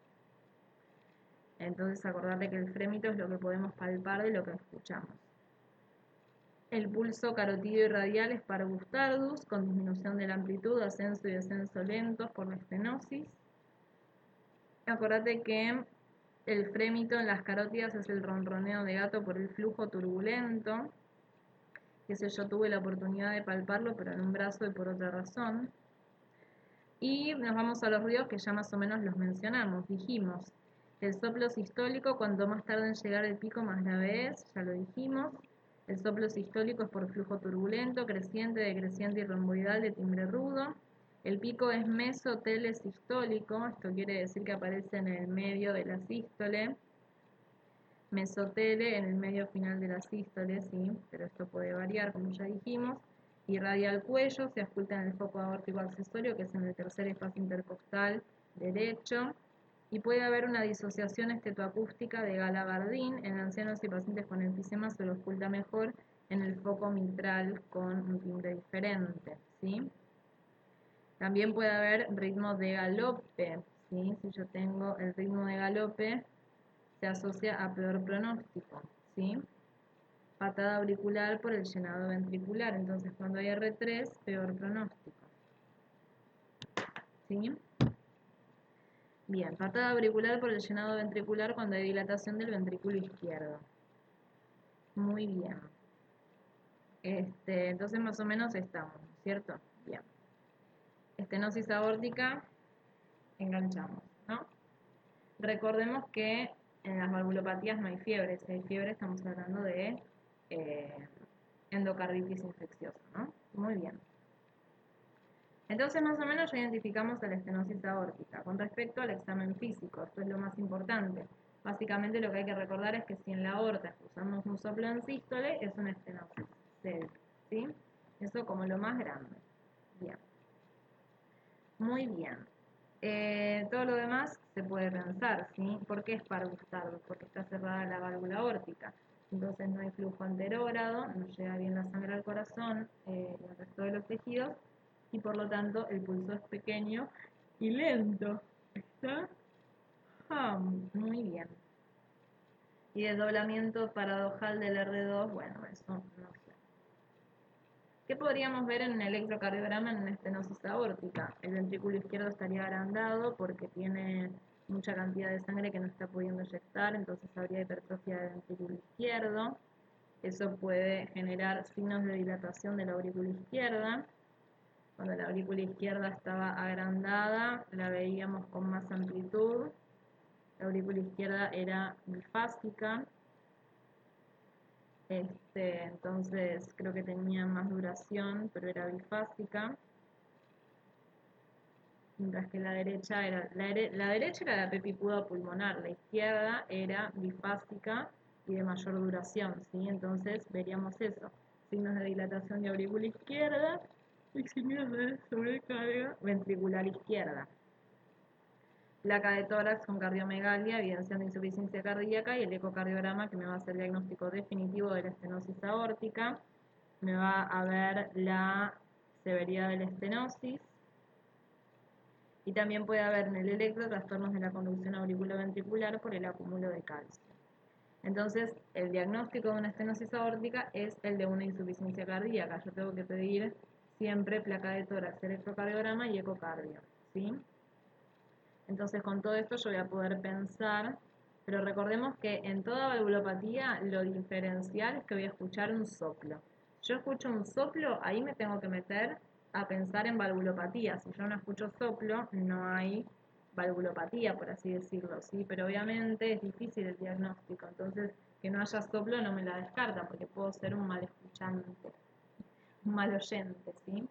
Entonces acordate que el frémito es lo que podemos palpar de lo que escuchamos. El pulso carotídeo y radial es parvus tardus, con disminución de la amplitud, ascenso y descenso lentos por la estenosis. Acordate que el frémito en las carótidas es el ronroneo de gato por el flujo turbulento. Que sé yo, tuve la oportunidad de palparlo, pero en un brazo y por otra razón. Y nos vamos a los ruidos que ya más o menos los mencionamos. Dijimos, el soplo sistólico, cuanto más tarde en llegar el pico, más grave es, ya lo dijimos. El soplo sistólico es por flujo turbulento, creciente, decreciente y romboidal de timbre rudo. El pico es mesotelesistólico, esto quiere decir que aparece en el medio de la sístole. Mesotele en el medio final de la sístole, sí, pero esto puede variar, como ya dijimos. Irradia al cuello, se ausculta en el foco aórtico accesorio, que es en el tercer espacio intercostal derecho. Y puede haber una disociación estetoacústica de Gala-Bardin. En ancianos y pacientes con enfisema se lo ausculta mejor en el foco mitral con un timbre diferente, ¿sí? También puede haber ritmo de galope, ¿sí? Si yo tengo el ritmo de galope, se asocia a peor pronóstico, ¿sí? Patada auricular por el llenado ventricular, entonces cuando hay R tres, peor pronóstico, ¿sí? Bien, patada auricular por el llenado ventricular cuando hay dilatación del ventrículo izquierdo. Muy bien. Este, entonces más o menos estamos, ¿cierto? Bien. Estenosis aórtica, enganchamos, ¿no? Recordemos que en las valvulopatías no hay fiebre. Si hay fiebre estamos hablando de eh, endocarditis infecciosa, ¿no? Muy bien. Entonces más o menos ya identificamos la estenosis aórtica. Con respecto al examen físico, esto es lo más importante. Básicamente lo que hay que recordar es que si en la aorta escuchamos un soplo en sístole, es una estenosis, ¿sí? Eso como lo más grande. Bien. Muy bien. Eh, todo lo demás se puede pensar, ¿sí? ¿Por qué es parvus tardus? Porque está cerrada la válvula aórtica. Entonces no hay flujo anterógrado, no llega bien la sangre al corazón eh, y al resto de los tejidos, y por lo tanto el pulso es pequeño y lento. ¿Está? Ah, muy bien. Y desdoblamiento paradojal del R dos, bueno, eso no sé. ¿Qué podríamos ver en un electrocardiograma en una estenosis aórtica? El ventrículo izquierdo estaría agrandado porque tiene mucha cantidad de sangre que no está pudiendo eyectar, entonces habría hipertrofia del ventrículo izquierdo. Eso puede generar signos de dilatación de la aurícula izquierda. Cuando la aurícula izquierda estaba agrandada, la veíamos con más amplitud. La aurícula izquierda era bifásica. Este, entonces creo que tenía más duración, pero era bifásica. Mientras que la derecha era la, la derecha era la pepicuda pulmonar, la izquierda era bifásica y de mayor duración, ¿sí? Entonces veríamos eso, signos de dilatación de aurícula izquierda y signos de sobrecarga ventricular izquierda. Placa de tórax con cardiomegalia, evidenciando insuficiencia cardíaca, y el ecocardiograma, que me va a hacer el diagnóstico definitivo de la estenosis aórtica. Me va a ver la severidad de la estenosis. Y también puede haber en el electro trastornos de la conducción auriculoventricular por el acúmulo de calcio. Entonces, el diagnóstico de una estenosis aórtica es el de una insuficiencia cardíaca. Yo tengo que pedir siempre placa de tórax, electrocardiograma y ecocardio, ¿sí? Entonces con todo esto yo voy a poder pensar, pero recordemos que en toda valvulopatía lo diferencial es que voy a escuchar un soplo. Si yo escucho un soplo, ahí me tengo que meter a pensar en valvulopatía. Si yo no escucho soplo, no hay valvulopatía, por así decirlo, ¿sí? Pero obviamente es difícil el diagnóstico, entonces que no haya soplo no me la descarta, porque puedo ser un mal escuchante, un mal oyente, ¿sí?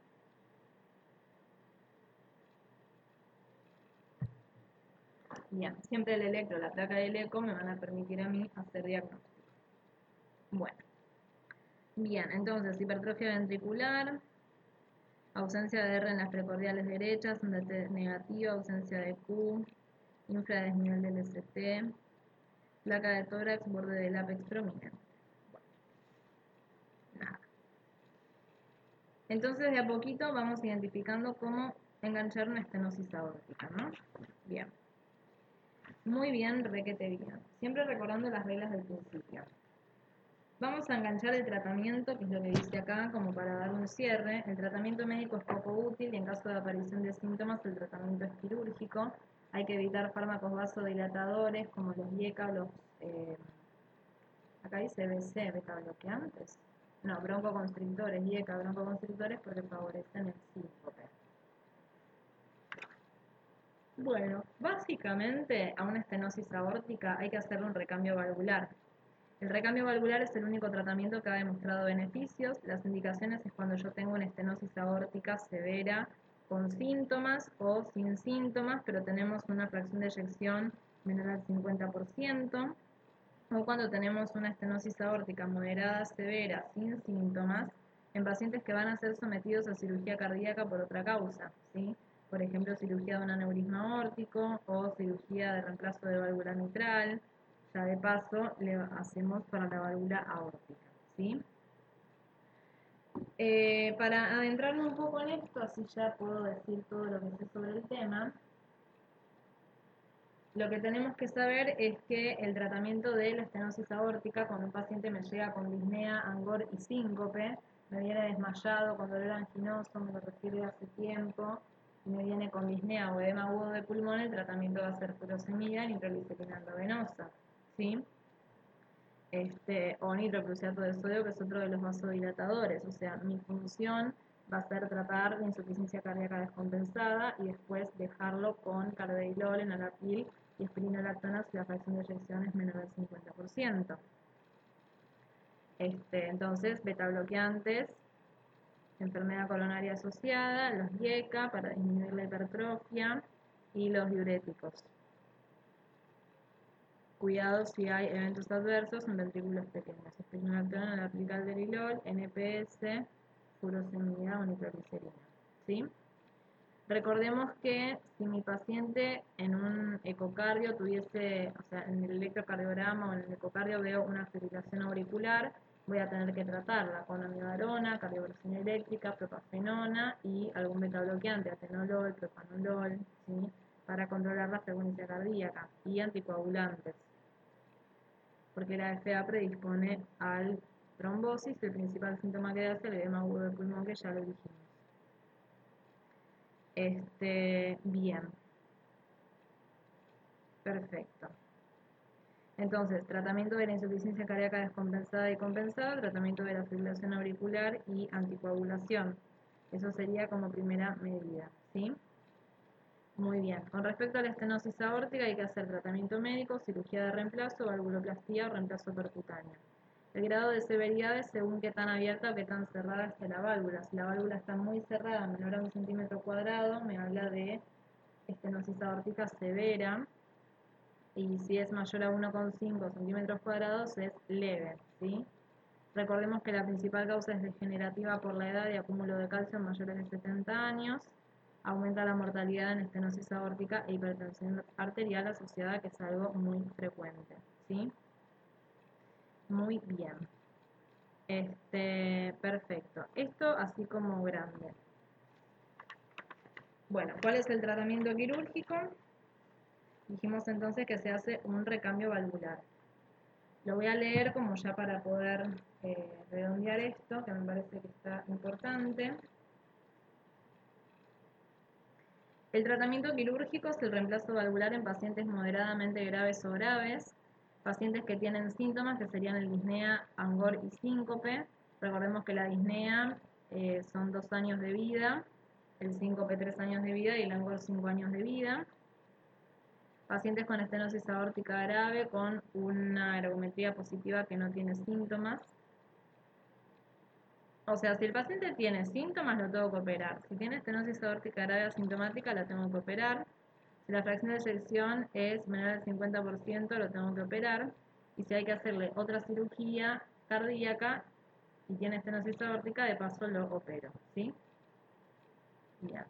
Bien, siempre el electro, la placa del eco me van a permitir a mí hacer diagnóstico. Bueno, bien, entonces hipertrofia ventricular, Ausencia de R en las precordiales derechas, onda T negativa, ausencia de Q, infradesnivel del S T, placa de tórax, borde del ápex prominente. Bueno, nada. Entonces, de a poquito vamos identificando cómo enganchar una estenosis aórtica, ¿no? Bien. Muy bien, requete bien. Siempre recordando las reglas del principio. Vamos a enganchar el tratamiento, que es lo que dice acá, como para dar un cierre. El tratamiento médico es poco útil y en caso de aparición de síntomas el tratamiento es quirúrgico. Hay que evitar fármacos vasodilatadores como los I E C A, los... Eh, acá dice B C, beta bloqueantes. No, broncoconstrictores, I E C A, broncoconstrictores porque favorecen el síncope. Bueno, básicamente a una estenosis aórtica hay que hacerle un recambio valvular. El recambio valvular es el único tratamiento que ha demostrado beneficios. Las indicaciones es cuando yo tengo una estenosis aórtica severa con síntomas o sin síntomas, pero tenemos una fracción de eyección menor al cincuenta por ciento, o cuando tenemos una estenosis aórtica moderada severa sin síntomas en pacientes que van a ser sometidos a cirugía cardíaca por otra causa, ¿sí? Por ejemplo, cirugía de un aneurisma aórtico o cirugía de reemplazo de válvula mitral. Ya de paso le hacemos para la válvula aórtica, ¿sí? Eh, para adentrarme un poco en esto, así ya puedo decir todo lo que sé sobre el tema, lo que tenemos que saber es que el tratamiento de la estenosis aórtica, cuando un paciente me llega con disnea, angor y síncope, me viene desmayado con dolor anginoso, me lo refiere hace tiempo, y me viene con disnea o edema agudo de pulmón, el tratamiento va a ser furosemida, nitroglicerina endovenosa, ¿sí? Este, o nitroprusiato de sodio, que es otro de los vasodilatadores. O sea, mi función va a ser tratar de insuficiencia cardíaca descompensada y después dejarlo con carvedilol, enalapril y espironolactona si la fracción de eyección es menor al cincuenta por ciento. Este, entonces, beta bloqueantes, enfermedad coronaria asociada, los I E C A para disminuir la hipertrofia y los diuréticos. Cuidado si hay eventos adversos en ventrículos pequeños. Espironolactona, enalapril, aldelilol, N P S, furosemida o nitroglicerina, ¿sí? Recordemos que si mi paciente en un ecocardio tuviese, o sea, en el electrocardiograma o en el ecocardio veo una fibrilación auricular, voy a tener que tratarla con amidarona, cardioversión eléctrica, propafenona y algún beta bloqueante, atenolol, propanolol, ¿sí? Para controlar la frecuencia cardíaca y anticoagulantes, porque la F A predispone al trombosis, el principal síntoma que da es el edema agudo de pulmón, que ya lo dijimos. Este, bien. Perfecto. Entonces, tratamiento de la insuficiencia cardíaca descompensada y compensada, tratamiento de la fibrilación auricular y anticoagulación. Eso sería como primera medida, ¿sí? Muy bien. Con respecto a la estenosis aórtica hay que hacer tratamiento médico, cirugía de reemplazo, valvuloplastía o reemplazo percutáneo. El grado de severidad es según qué tan abierta o qué tan cerrada esté la válvula. Si la válvula está muy cerrada, menor a un centímetro cuadrado, me habla de estenosis aórtica severa. Y si es mayor a uno coma cinco centímetros cuadrados es leve, ¿sí? Recordemos que la principal causa es degenerativa por la edad y acúmulo de calcio en mayores de setenta años. Aumenta la mortalidad en estenosis aórtica e hipertensión arterial asociada, que es algo muy frecuente, ¿sí? Muy bien. Este, perfecto. Esto así como grande. Bueno, ¿cuál es el tratamiento quirúrgico? Dijimos entonces que se hace un recambio valvular. Lo voy a leer como ya para poder eh, redondear esto, que me parece que está importante. El tratamiento quirúrgico es el reemplazo valvular en pacientes moderadamente graves o graves, pacientes que tienen síntomas que serían el disnea, angor y síncope. Recordemos que la disnea eh, son dos años de vida, el síncope tres años de vida y el angor cinco años de vida. Pacientes con estenosis aórtica grave con una ergometría positiva que no tiene síntomas. O sea, si el paciente tiene síntomas, lo tengo que operar. Si tiene estenosis aórtica grave asintomática, la tengo que operar. Si la fracción de eyección es menor al cincuenta por ciento, lo tengo que operar. Y si hay que hacerle otra cirugía cardíaca y tiene estenosis aórtica, de paso lo opero, ¿sí? Bien.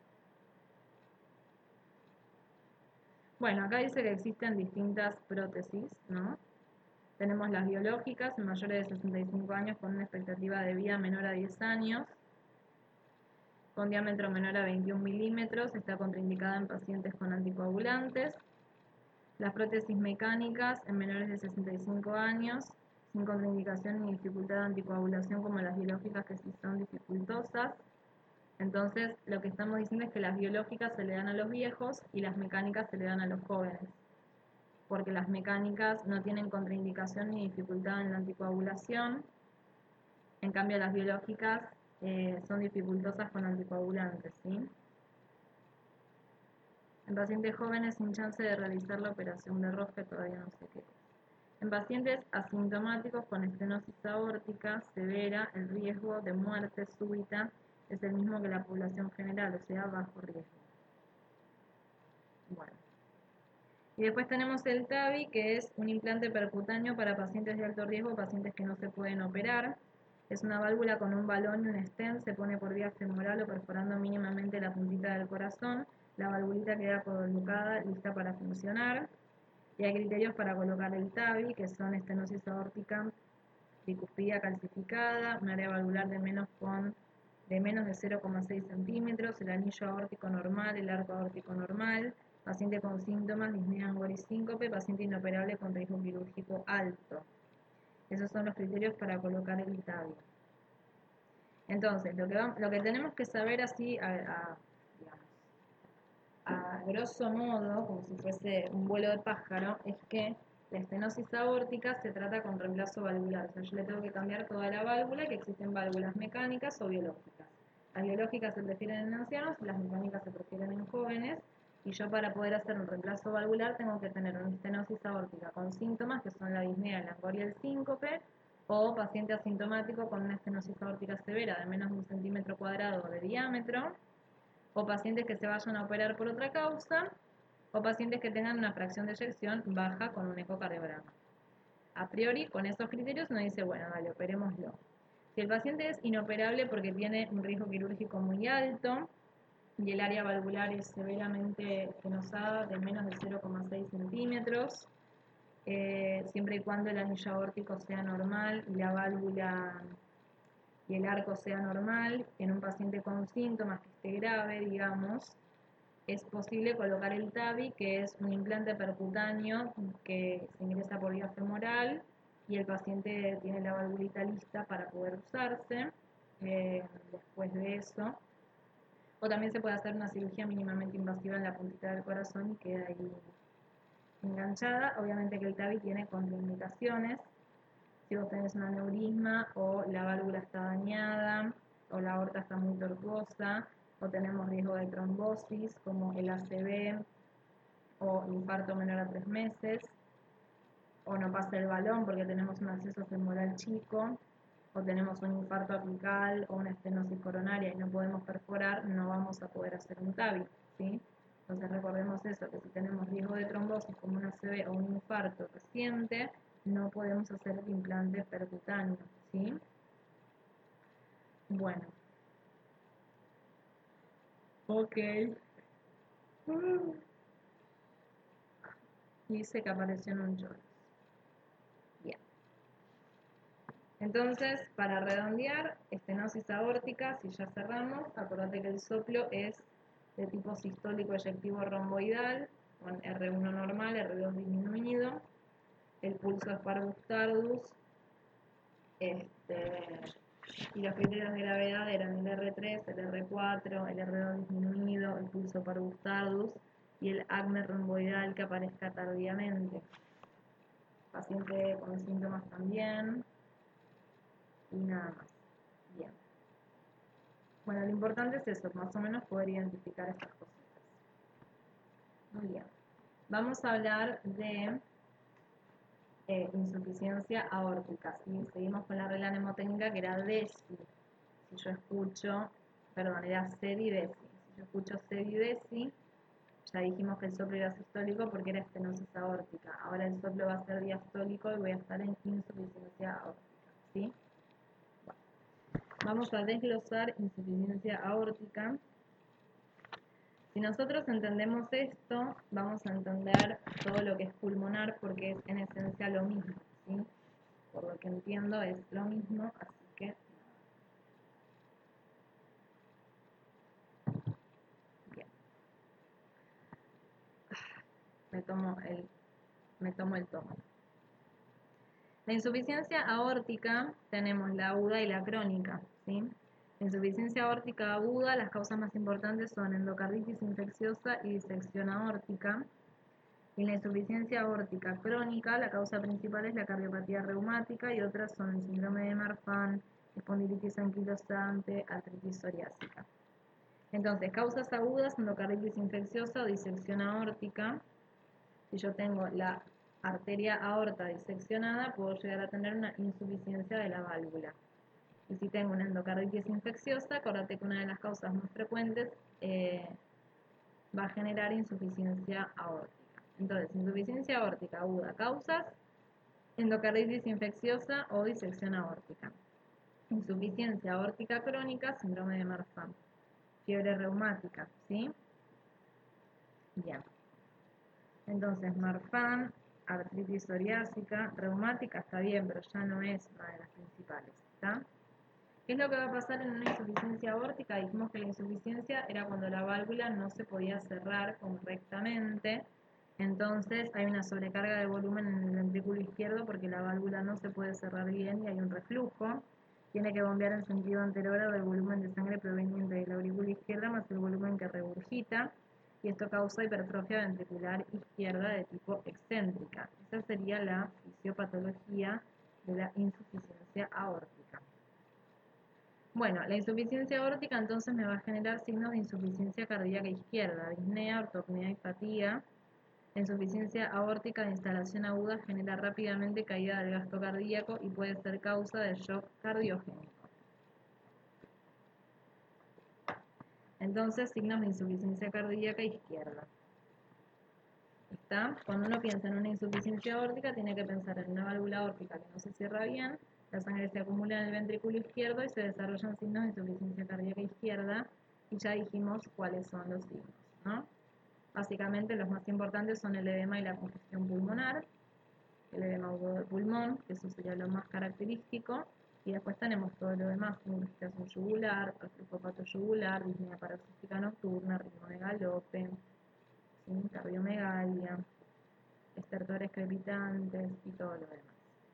Bueno, acá dice que existen distintas prótesis, ¿no? Tenemos las biológicas en mayores de sesenta y cinco años con una expectativa de vida menor a diez años, con diámetro menor a veintiún milímetros, está contraindicada en pacientes con anticoagulantes. Las prótesis mecánicas en menores de sesenta y cinco años, sin contraindicación ni dificultad de anticoagulación como las biológicas que sí son dificultosas. Entonces, lo que estamos diciendo es que las biológicas se le dan a los viejos y las mecánicas se le dan a los jóvenes, porque las mecánicas no tienen contraindicación ni dificultad en la anticoagulación, en cambio las biológicas eh, son dificultosas con anticoagulantes, ¿sí? En pacientes jóvenes sin chance de realizar la operación de Rosca, todavía no sé qué es. En pacientes asintomáticos con estenosis aórtica severa, el riesgo de muerte súbita es el mismo que la población general, o sea, bajo riesgo. Bueno. Y después tenemos el T A V I, que es un implante percutáneo para pacientes de alto riesgo, pacientes que no se pueden operar. Es una válvula con un balón y un stent, se pone por vía femoral o perforando mínimamente la puntita del corazón. La valvulita queda colocada, lista para funcionar. Y hay criterios para colocar el T A V I, que son estenosis aórtica bicuspidea calcificada, un área valvular de menos, con, de menos de cero coma seis centímetros, el anillo aórtico normal, el arco aórtico normal, paciente con síntomas, disnea, angor y síncope, paciente inoperable con riesgo quirúrgico alto. Esos son los criterios para colocar el T A V I. Entonces, lo que, va, lo que tenemos que saber así, a, a, digamos, a grosso modo, como si fuese un vuelo de pájaro, es que la estenosis aórtica se trata con reemplazo valvular. O sea, yo le tengo que cambiar toda la válvula, que existen válvulas mecánicas o biológicas. Las biológicas se prefieren en ancianos, las mecánicas se prefieren en jóvenes. Y yo, para poder hacer un reemplazo valvular, tengo que tener una estenosis aórtica con síntomas, que son la disnea, el angor y el síncope, o paciente asintomático con una estenosis aórtica severa de menos de un centímetro cuadrado de diámetro, o pacientes que se vayan a operar por otra causa, o pacientes que tengan una fracción de eyección baja con un ecocardiograma. A priori, con esos criterios uno dice, bueno, dale, operémoslo. Si el paciente es inoperable porque tiene un riesgo quirúrgico muy alto y el área valvular es severamente estenosada de menos de cero coma seis centímetros, eh, siempre y cuando el anillo aórtico sea normal y la válvula y el arco sea normal, en un paciente con síntomas que esté grave, digamos, es posible colocar el T A V I, que es un implante percutáneo que se ingresa por vía femoral y el paciente tiene la valvulita lista para poder usarse eh, después de eso. O también se puede hacer una cirugía mínimamente invasiva en la puntita del corazón y queda ahí enganchada. Obviamente que el T A V I tiene contraindicaciones. Si vos tenés un aneurisma o la válvula está dañada o la aorta está muy tortuosa o tenemos riesgo de trombosis como el A C V o infarto menor a tres meses, o no pasa el balón porque tenemos un acceso femoral chico, o tenemos un infarto apical o una estenosis coronaria y no podemos perforar, no vamos a poder hacer un T A V I, ¿sí? Entonces recordemos eso, que si tenemos riesgo de trombosis como un A C V o un infarto reciente, no podemos hacer el implante percutáneo, ¿sí? Bueno. Ok. Dice que apareció en un short. Bien. Entonces, para redondear, estenosis aórtica, si ya cerramos, acordate que el soplo es de tipo sistólico eyectivo romboidal, con R uno normal, R dos disminuido, el pulso es parvus tardus, este, y los criterios de gravedad eran el R tres, el R cuatro, el R dos disminuido, el pulso parvus tardus y el acme romboidal que aparezca tardíamente. Paciente con síntomas también, y nada más. Bien. Bueno, lo importante es eso, más o menos poder identificar estas cositas. Muy bien. Vamos a hablar de eh, insuficiencia aórtica, ¿sí? Seguimos con la regla mnemotécnica que era DESI. Si yo escucho, perdón, era SEDI-DESI. Si yo escucho SEDI-DESI, ya dijimos que el soplo era sistólico porque era estenosis aórtica. Ahora el soplo va a ser diastólico y voy a estar en insuficiencia aórtica, ¿sí? Bueno, vamos a desglosar insuficiencia aórtica. Si nosotros entendemos esto, vamos a entender todo lo que es pulmonar porque es en esencia lo mismo, ¿sí? Por lo que entiendo es lo mismo, así que bien. Me tomo el, me tomo el tomo. La insuficiencia aórtica tenemos la aguda y la crónica, ¿sí? La insuficiencia aórtica aguda, las causas más importantes son endocarditis infecciosa y disección aórtica. Y la insuficiencia aórtica crónica, la causa principal es la cardiopatía reumática y otras son el síndrome de Marfan, espondilitis anquilosante, artritis psoriásica. Entonces, causas agudas, endocarditis infecciosa o disección aórtica. Si yo tengo la arteria aorta diseccionada, puedo llegar a tener una insuficiencia de la válvula. Y si tengo una endocarditis infecciosa, acuérdate que una de las causas más frecuentes eh, va a generar insuficiencia aórtica. Entonces, insuficiencia aórtica aguda, causas, endocarditis infecciosa o disección aórtica. Insuficiencia aórtica crónica, síndrome de Marfan. Fiebre reumática, ¿sí? Bien. Entonces, Marfan, artritis psoriásica, reumática, está bien, pero ya no es una de las principales, ¿está? ¿Qué es lo que va a pasar en una insuficiencia aórtica? Dijimos que la insuficiencia era cuando la válvula no se podía cerrar correctamente. Entonces hay una sobrecarga de volumen en el ventrículo izquierdo porque la válvula no se puede cerrar bien y hay un reflujo. Tiene que bombear en sentido anterógrado el volumen de sangre proveniente de la aurícula izquierda más el volumen que regurgita. Y esto causa hipertrofia ventricular izquierda de tipo excéntrica. Esa sería la fisiopatología de la insuficiencia aórtica. Bueno, la insuficiencia aórtica entonces me va a generar signos de insuficiencia cardíaca izquierda, disnea, ortopnea y fatiga. La insuficiencia aórtica de instalación aguda genera rápidamente caída del gasto cardíaco y puede ser causa de shock cardiogénico. Entonces, signos de insuficiencia cardíaca izquierda. ¿Está? Cuando uno piensa en una insuficiencia aórtica, tiene que pensar en una válvula aórtica que no se cierra bien, la sangre se acumula en el ventrículo izquierdo y se desarrollan signos de insuficiencia cardíaca izquierda, y ya dijimos cuáles son los signos, ¿no? Básicamente los más importantes son el edema y la congestión pulmonar, el edema agudo de pulmón, que eso sería lo más característico, y después tenemos todo lo demás, irritación yugular, reflujo patoyugular, disnea paroxística nocturna, ritmo de galope, ¿sí? Cardiomegalia, estertores crepitantes y todo lo demás.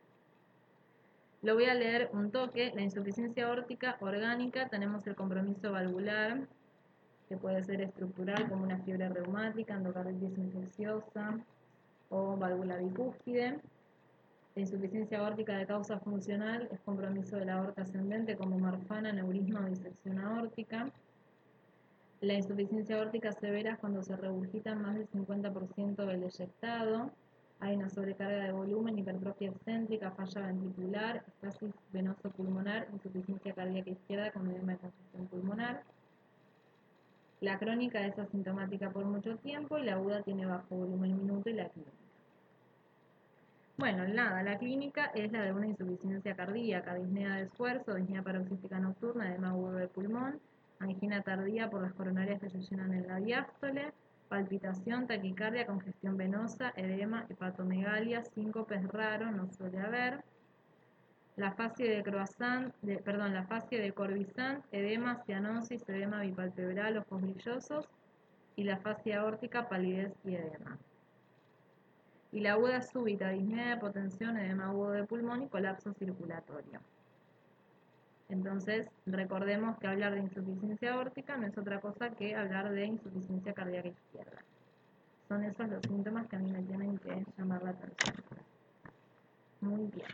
Lo voy a leer un toque. La insuficiencia aórtica orgánica, tenemos el compromiso valvular, que puede ser estructural como una fiebre reumática, endocarditis infecciosa o válvula bicúspide. La insuficiencia aórtica de causa funcional es compromiso de la aorta ascendente como Marfan, aneurisma o disección aórtica. La insuficiencia aórtica severa es cuando se regurgita más del cincuenta por ciento del eyectado. Hay una sobrecarga de volumen, hipertrofia excéntrica, falla ventricular, estasis venoso pulmonar, insuficiencia cardíaca izquierda con edema de congestión pulmonar. La crónica es asintomática por mucho tiempo y la aguda tiene bajo volumen minuto y la clínica. Bueno, nada, la clínica es la de una insuficiencia cardíaca, disnea de esfuerzo, disnea paroxística nocturna, edema agudo de pulmón, angina tardía por las coronarias que se llenan en la diástole, palpitación, taquicardia, congestión venosa, edema, hepatomegalia, síncope es raro, no suele haber. La fase de croissant, de, perdón, la fase de Corbisant, edema, cianosis, edema bipalpebral, ojos brillosos, y la fase aórtica, palidez y edema. Y la aguda súbita, disnea de potención, edema agudo de pulmón y colapso circulatorio. Entonces, recordemos que hablar de insuficiencia aórtica no es otra cosa que hablar de insuficiencia cardíaca izquierda. Son esos los síntomas que a mí me tienen que llamar la atención. Muy bien.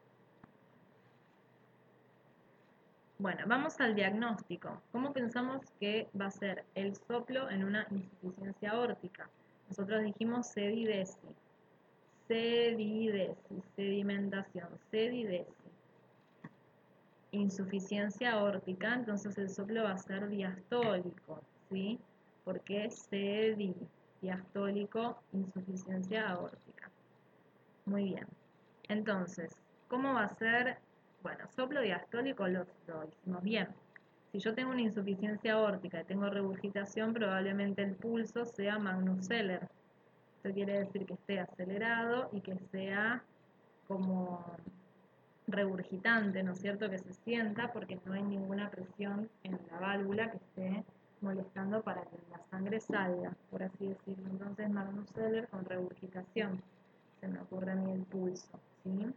Bueno, vamos al diagnóstico. ¿Cómo pensamos que va a ser el soplo en una insuficiencia aórtica? Nosotros dijimos sedidesi. Sedidesi, sedimentación, sedidesi. Insuficiencia aórtica, entonces el soplo va a ser diastólico, ¿sí? Porque sedi, diastólico, insuficiencia aórtica. Muy bien. Entonces, ¿cómo va a ser? Bueno, soplo diastólico lo, lo hicimos bien. Si yo tengo una insuficiencia aórtica y tengo regurgitación, probablemente el pulso sea Magnus Zeller. Esto quiere decir que esté acelerado y que sea como regurgitante, ¿no es cierto? Que se sienta porque no hay ninguna presión en la válvula que esté molestando para que la sangre salga, por así decirlo. Entonces, Magnus Zeller con regurgitación. Se me ocurre a mí el pulso, ¿sí?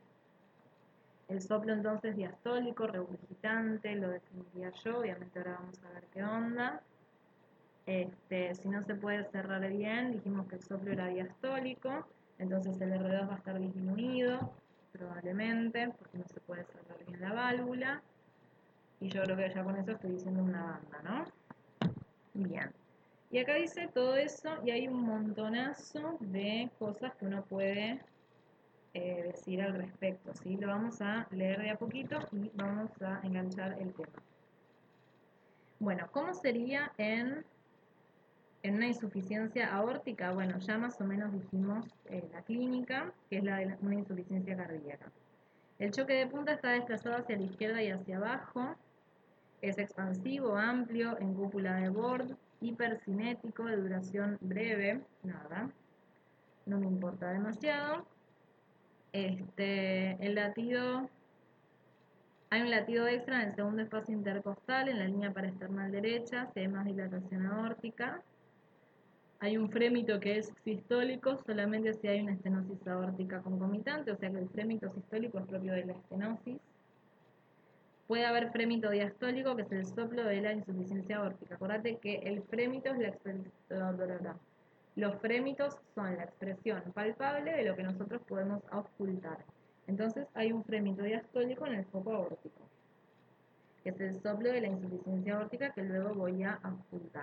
El soplo entonces diastólico, regurgitante, lo definiría yo, obviamente ahora vamos a ver qué onda. Este, si no se puede cerrar bien, dijimos que el soplo era diastólico, entonces el erre dos va a estar disminuido, probablemente, porque no se puede cerrar bien la válvula. Y yo creo que ya con eso estoy diciendo una banda, ¿no? Bien. Y acá dice todo eso y hay un montonazo de cosas que uno puede eh, decir al respecto, ¿sí? Lo vamos a leer de a poquito y vamos a enganchar el tema. Bueno, ¿cómo sería en, en una insuficiencia aórtica? Bueno, ya más o menos dijimos eh, la clínica, que es la de una insuficiencia cardíaca. El choque de punta está desplazado hacia la izquierda y hacia abajo. Es expansivo, amplio, en cúpula de Born, hipercinético, de duración breve, nada, no me importa demasiado. Este, el latido, hay un latido extra en el segundo espacio intercostal, en la línea paraesternal derecha, si hay más dilatación aórtica. Hay un frémito que es sistólico solamente si hay una estenosis aórtica concomitante, o sea que el frémito sistólico es propio de la estenosis. Puede haber frémito diastólico, que es el soplo de la insuficiencia aórtica. Acordate que el frémito es la expresión. Los frémitos son la expresión palpable de lo que nosotros podemos auscultar. Entonces hay un frémito diastólico en el foco aórtico, que es el soplo de la insuficiencia aórtica que luego voy a auscultar.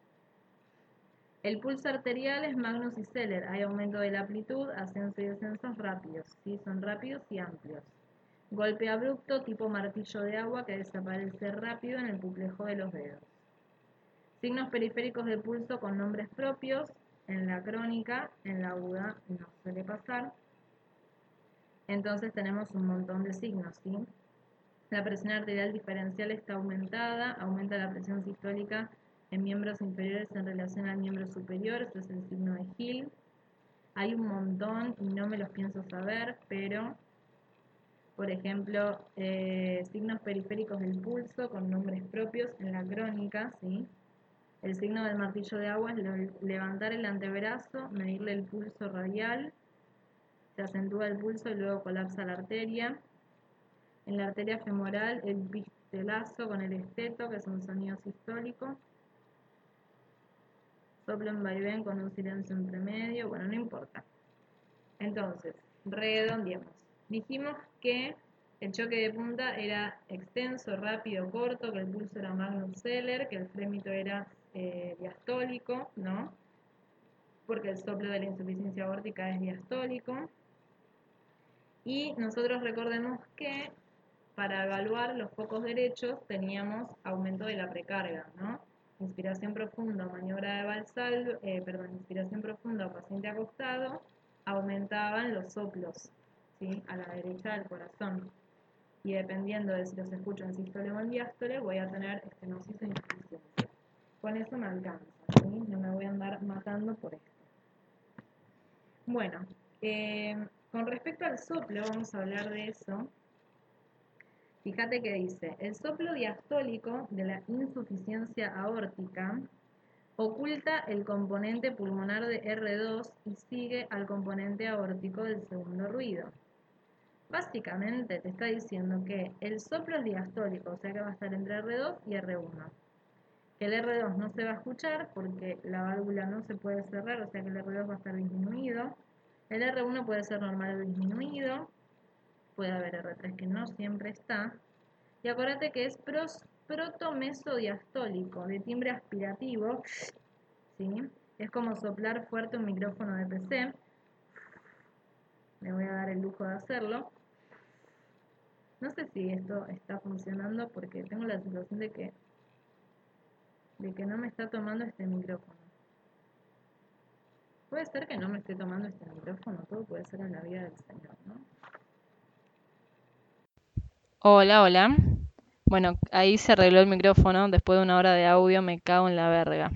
El pulso arterial es Magnus y Zeller. Hay aumento de la amplitud, ascenso y descensos rápidos, ¿sí? Son rápidos y amplios. Golpe abrupto tipo martillo de agua que desaparece rápido en el puplejo de los dedos. Signos periféricos de pulso con nombres propios. En la crónica, en la aguda no suele pasar. Entonces tenemos un montón de signos, ¿sí? La presión arterial diferencial está aumentada, aumenta la presión sistólica en miembros inferiores en relación al miembro superior, eso es el signo de Hill. Hay un montón y no me los pienso saber, pero... Por ejemplo, eh, signos periféricos del pulso con nombres propios en la crónica, ¿sí? El signo del martillo de agua es levantar el antebrazo, medirle el pulso radial, se acentúa el pulso y luego colapsa la arteria. En la arteria femoral, el pistelazo con el esteto, que es un sonido sistólico. Soplo en vaivén con un silencio entre medio, bueno, no importa. Entonces, redondeemos. Dijimos que el choque de punta era extenso, rápido, corto, que el pulso era Magnus Zeller, que el frémito era eh, diastólico, ¿no? Porque el soplo de la insuficiencia aórtica es diastólico. Y nosotros recordemos que para evaluar los focos derechos teníamos aumento de la precarga, ¿no? Inspiración profunda, maniobra de Valsalva, eh, perdón, inspiración profunda o paciente acostado, aumentaban los soplos, ¿sí? A la derecha del corazón. Y dependiendo de si los escucho en sístole o en diástole, voy a tener estenosis o insuficiencia. Con eso me alcanza, ¿sí? No me voy a andar matando por esto. Bueno, eh, con respecto al soplo, vamos a hablar de eso. Fíjate que dice, el soplo diastólico de la insuficiencia aórtica oculta el componente pulmonar de erre dos y sigue al componente aórtico del segundo ruido. Básicamente te está diciendo que el soplo es diastólico, o sea que va a estar entre erre dos y erre uno. Que el erre dos no se va a escuchar porque la válvula no se puede cerrar, o sea que el erre dos va a estar disminuido. El erre uno puede ser normal o disminuido. Puede haber erre tres que no siempre está. Y acuérdate que es protomesodiastólico, de timbre aspirativo, ¿sí? Es como soplar fuerte un micrófono de pe ce. Me voy a dar el lujo de hacerlo. No sé si esto está funcionando porque tengo la sensación de que, de que no me está tomando este micrófono. Puede ser que no me esté tomando este micrófono, todo puede ser en la vida del Señor, ¿no? Hola, hola. Bueno, ahí se arregló el micrófono. Después de una hora de audio me cago en la verga.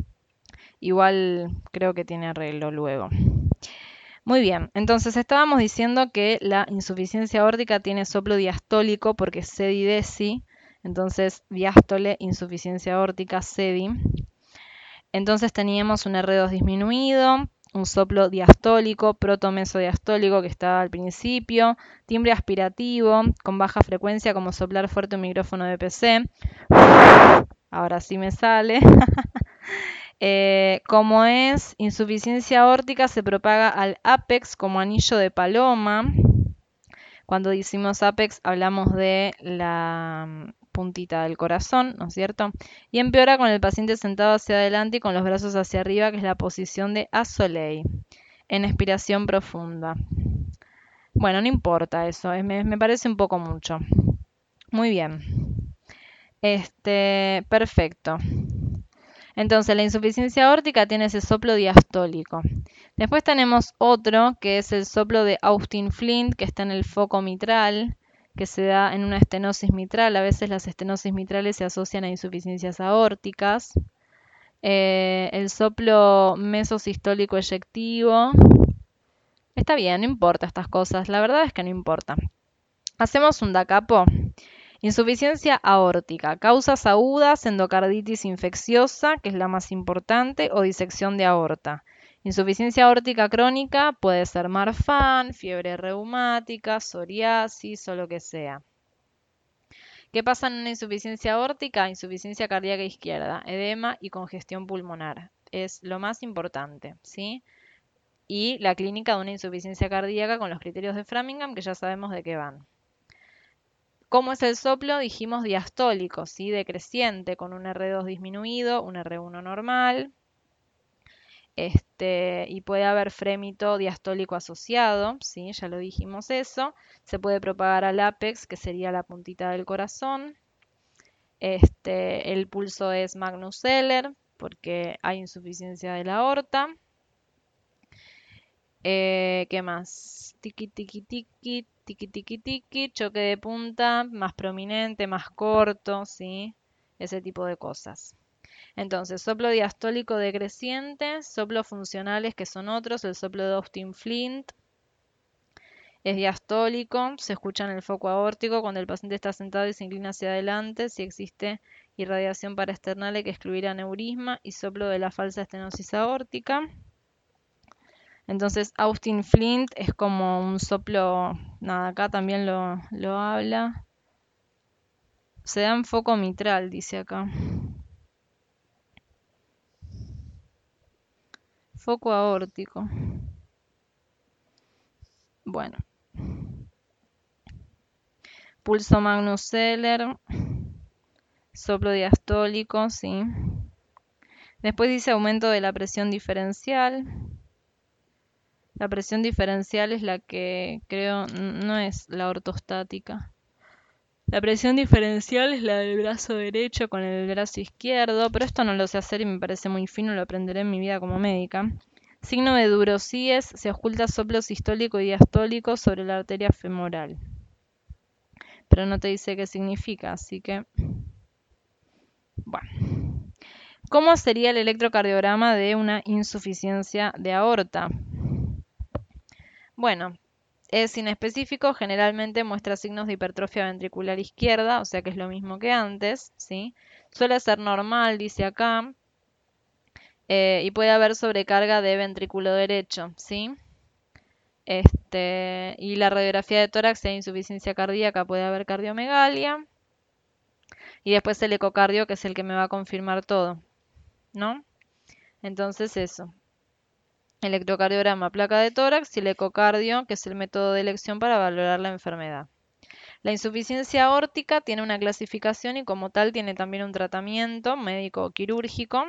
Igual creo que tiene arreglo luego. Muy bien, entonces estábamos diciendo que la insuficiencia aórtica tiene soplo diastólico porque es sedi-desi. Entonces, diástole, insuficiencia aórtica, sedi. Entonces teníamos un erre dos disminuido, un soplo diastólico, protomesodiastólico que estaba al principio, timbre aspirativo con baja frecuencia como soplar fuerte un micrófono de P C. Ahora sí me sale. Eh, como es insuficiencia aórtica, se propaga al ápex como anillo de paloma. Cuando decimos ápex hablamos de la mm, puntita del corazón, ¿no es cierto? Y empeora con el paciente sentado hacia adelante y con los brazos hacia arriba, que es la posición de Asolei, en expiración profunda. Bueno, no importa eso, es- me, me parece un poco mucho. Muy bien. Este, perfecto. Entonces, la insuficiencia aórtica tiene ese soplo diastólico. Después tenemos otro, que es el soplo de Austin Flint, que está en el foco mitral, que se da en una estenosis mitral. A veces las estenosis mitrales se asocian a insuficiencias aórticas. Eh, el soplo mesosistólico eyectivo. Está bien, no importa estas cosas. La verdad es que no importa. Hacemos un da capo. Insuficiencia aórtica, causas agudas, endocarditis infecciosa, que es la más importante, o disección de aorta. Insuficiencia aórtica crónica puede ser Marfan, fiebre reumática, psoriasis o lo que sea. ¿Qué pasa en una insuficiencia aórtica? Insuficiencia cardíaca izquierda, edema y congestión pulmonar. Es lo más importante, ¿sí? Y la clínica de una insuficiencia cardíaca con los criterios de Framingham, que ya sabemos de qué van. ¿Cómo es el soplo? Dijimos diastólico, ¿sí? Decreciente, con un erre dos disminuido, un erre uno normal. Este, y puede haber frémito diastólico asociado, ¿sí? Ya lo dijimos eso. Se puede propagar al ápex, que sería la puntita del corazón. Este, el pulso es Magnus Eller, porque hay insuficiencia de la aorta. Eh, ¿qué más? Tiki, tiki, tiki, tiki, tiki, tiki, choque de punta, más prominente, más corto, ¿sí? Ese tipo de cosas. Entonces, soplo diastólico decreciente, soplos funcionales que son otros, el soplo de Austin Flint es diastólico, se escucha en el foco aórtico cuando el paciente está sentado y se inclina hacia adelante, si existe irradiación paraesternal hay que excluir aneurisma y soplo de la falsa estenosis aórtica. Entonces, Austin Flint es como un soplo, nada, acá también lo, lo habla. Se da en foco mitral, dice acá. Foco aórtico. Bueno. Pulso Magnus Zeller. Soplo diastólico, sí. Después dice aumento de la presión diferencial. La presión diferencial es la que creo no es la ortostática. La presión diferencial es la del brazo derecho con el brazo izquierdo, pero esto no lo sé hacer y me parece muy fino, lo aprenderé en mi vida como médica. Signo de Durosíes, se oculta soplo sistólico y diastólico sobre la arteria femoral. Pero no te dice qué significa, así que... Bueno. ¿Cómo sería el electrocardiograma de una insuficiencia de aorta? Bueno, es inespecífico, generalmente muestra signos de hipertrofia ventricular izquierda, o sea que es lo mismo que antes, ¿sí? Suele ser normal, dice acá, eh, y puede haber sobrecarga de ventrículo derecho, ¿sí? Este, y la radiografía de tórax, si hay insuficiencia cardíaca, puede haber cardiomegalia. Y después el ecocardio, que es el que me va a confirmar todo, ¿no? Entonces eso. Electrocardiograma, placa de tórax y el ecocardio, que es el método de elección para valorar la enfermedad. La insuficiencia aórtica tiene una clasificación y como tal tiene también un tratamiento médico quirúrgico.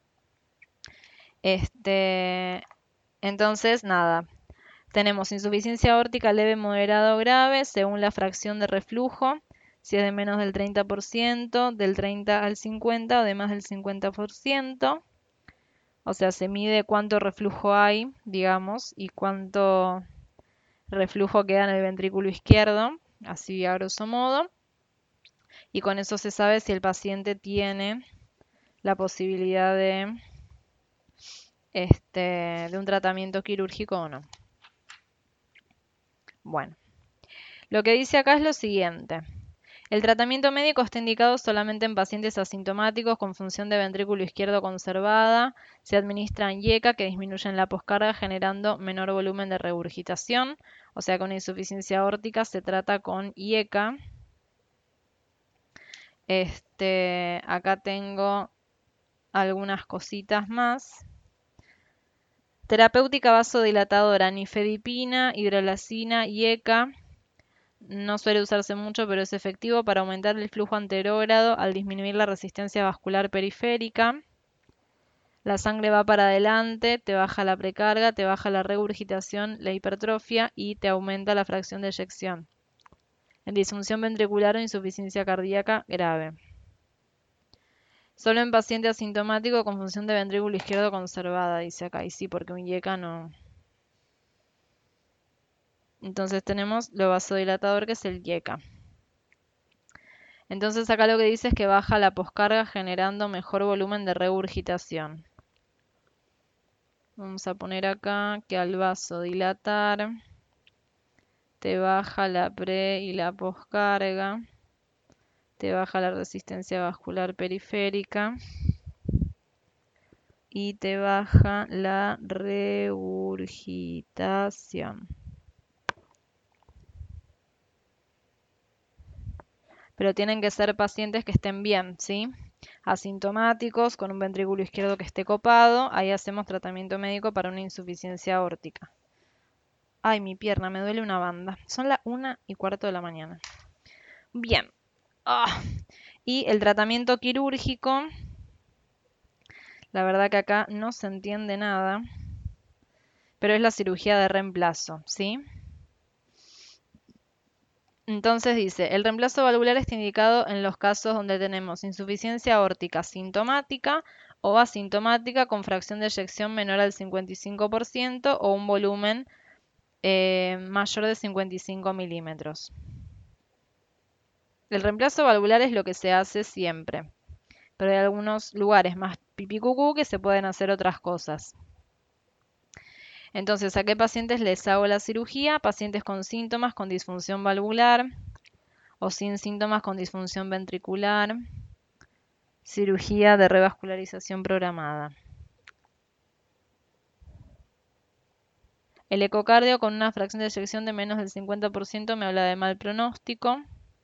Este, entonces, nada, tenemos insuficiencia aórtica leve, moderada o grave según la fracción de reflujo, si es de menos del treinta por ciento, del treinta al cincuenta o de más del cincuenta por ciento. O sea, se mide cuánto reflujo hay, digamos, y cuánto reflujo queda en el ventrículo izquierdo, así a grosso modo. y con eso se sabe si el paciente tiene la posibilidad de, este, de un tratamiento quirúrgico o no. Bueno, lo que dice acá es lo siguiente. El tratamiento médico está indicado solamente en pacientes asintomáticos con función de ventrículo izquierdo conservada. Se administran I E C A que disminuyen la poscarga generando menor volumen de regurgitación. O sea, con insuficiencia aórtica se trata con I E C A. Este, acá tengo algunas cositas más. Terapéutica vasodilatadora, nifedipina, hidrolazina, I E C A. No suele usarse mucho, pero es efectivo para aumentar el flujo anterógrado al disminuir la resistencia vascular periférica. La sangre va para adelante, te baja la precarga, te baja la regurgitación, la hipertrofia y te aumenta la fracción de eyección. En disfunción ventricular o insuficiencia cardíaca grave. Solo en paciente asintomático con función de ventrículo izquierdo conservada, dice acá. Y sí, porque un I E C A no. Entonces tenemos lo vasodilatador, que es el I E C A. Entonces acá lo que dice es que baja la poscarga generando mejor volumen de regurgitación. Vamos a poner acá que al vasodilatar te baja la pre y la poscarga, te baja la resistencia vascular periférica y te baja la regurgitación. Pero tienen que ser pacientes que estén bien, ¿sí? Asintomáticos, con un ventrículo izquierdo que esté copado, ahí hacemos tratamiento médico para una insuficiencia aórtica. Ay, mi pierna, me duele una banda. Son las una y cuarto de la mañana. Bien. Ah. Y el tratamiento quirúrgico, la verdad que acá no se entiende nada, pero es la cirugía de reemplazo, ¿sí? Entonces dice, el reemplazo valvular está indicado en los casos donde tenemos insuficiencia aórtica sintomática o asintomática con fracción de eyección menor al cincuenta y cinco por ciento o un volumen eh, mayor de cincuenta y cinco milímetros. El reemplazo valvular es lo que se hace siempre, pero hay algunos lugares más pipicucú que se pueden hacer otras cosas. Entonces, ¿a qué pacientes les hago la cirugía? Pacientes con síntomas con disfunción valvular o sin síntomas con disfunción ventricular. Cirugía de revascularización programada. El ecocardio con una fracción de eyección de menos del cincuenta por ciento me habla de mal pronóstico.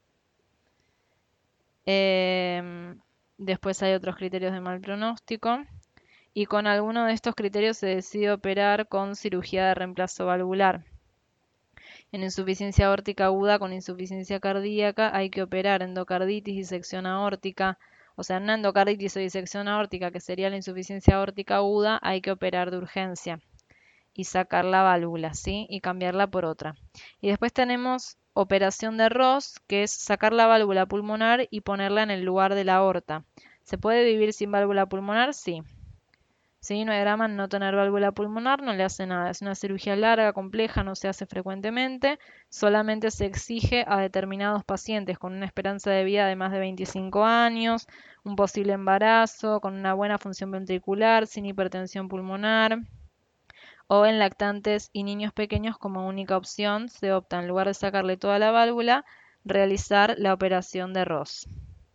Eh, después hay otros criterios de mal pronóstico. Y con alguno de estos criterios se decide operar con cirugía de reemplazo valvular. En insuficiencia aórtica aguda con insuficiencia cardíaca hay que operar endocarditis, disección aórtica. O sea, en una endocarditis o disección aórtica, que sería la insuficiencia aórtica aguda, hay que operar de urgencia y sacar la válvula, ¿sí? Y cambiarla por otra. Y después tenemos operación de Ross, que es sacar la válvula pulmonar y ponerla en el lugar de la aorta. ¿Se puede vivir sin válvula pulmonar? Sí. Sí, no hay drama en no tener válvula pulmonar, no le hace nada. Es una cirugía larga, compleja, no se hace frecuentemente. Solamente se exige a determinados pacientes con una esperanza de vida de más de veinticinco años, un posible embarazo, con una buena función ventricular, sin hipertensión pulmonar, o en lactantes y niños pequeños como única opción. Se opta, en lugar de sacarle toda la válvula, realizar la operación de Ross.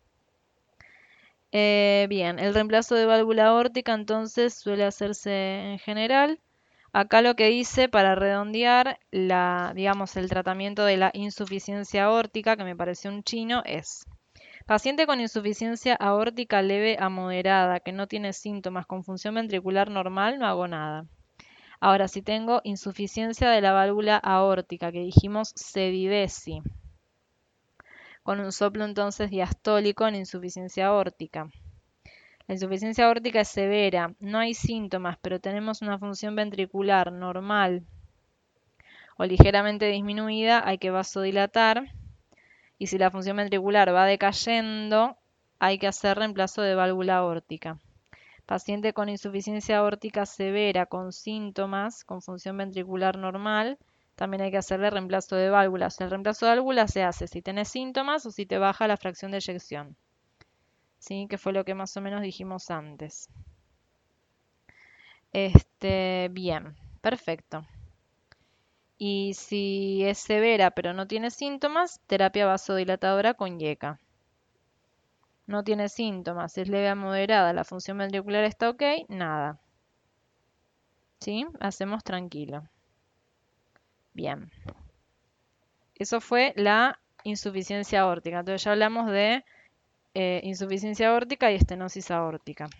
Eh, bien, el reemplazo de válvula aórtica entonces suele hacerse en general. Acá lo que dice, para redondear, la, digamos, el tratamiento de la insuficiencia aórtica, que me pareció un chino, es paciente con insuficiencia aórtica leve a moderada, que no tiene síntomas, con función ventricular normal, no hago nada. Ahora, si tengo insuficiencia de la válvula aórtica, que dijimos sedidesi, con un soplo entonces diastólico en insuficiencia aórtica. La insuficiencia aórtica es severa, no hay síntomas, pero tenemos una función ventricular normal o ligeramente disminuida, hay que vasodilatar. Y si la función ventricular va decayendo, hay que hacer reemplazo de válvula aórtica. Paciente con insuficiencia aórtica severa con síntomas, con función ventricular normal, también hay que hacerle reemplazo de válvulas. El reemplazo de válvulas se hace si tenés síntomas o si te baja la fracción de eyección. ¿Sí? Que fue lo que más o menos dijimos antes. Este, bien, perfecto. Y si es severa pero no tiene síntomas, terapia vasodilatadora con IECA. No tiene síntomas, es leve a moderada, la función ventricular está ok, nada. ¿Sí? Hacemos tranquilo. Bien. Eso fue la insuficiencia aórtica. Entonces ya hablamos de eh, insuficiencia aórtica y estenosis aórtica.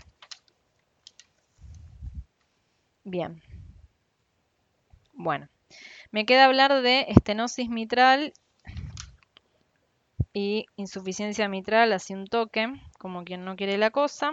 Bien. Bueno. Me queda hablar de estenosis mitral y insuficiencia mitral, así un toque, como quien no quiere la cosa.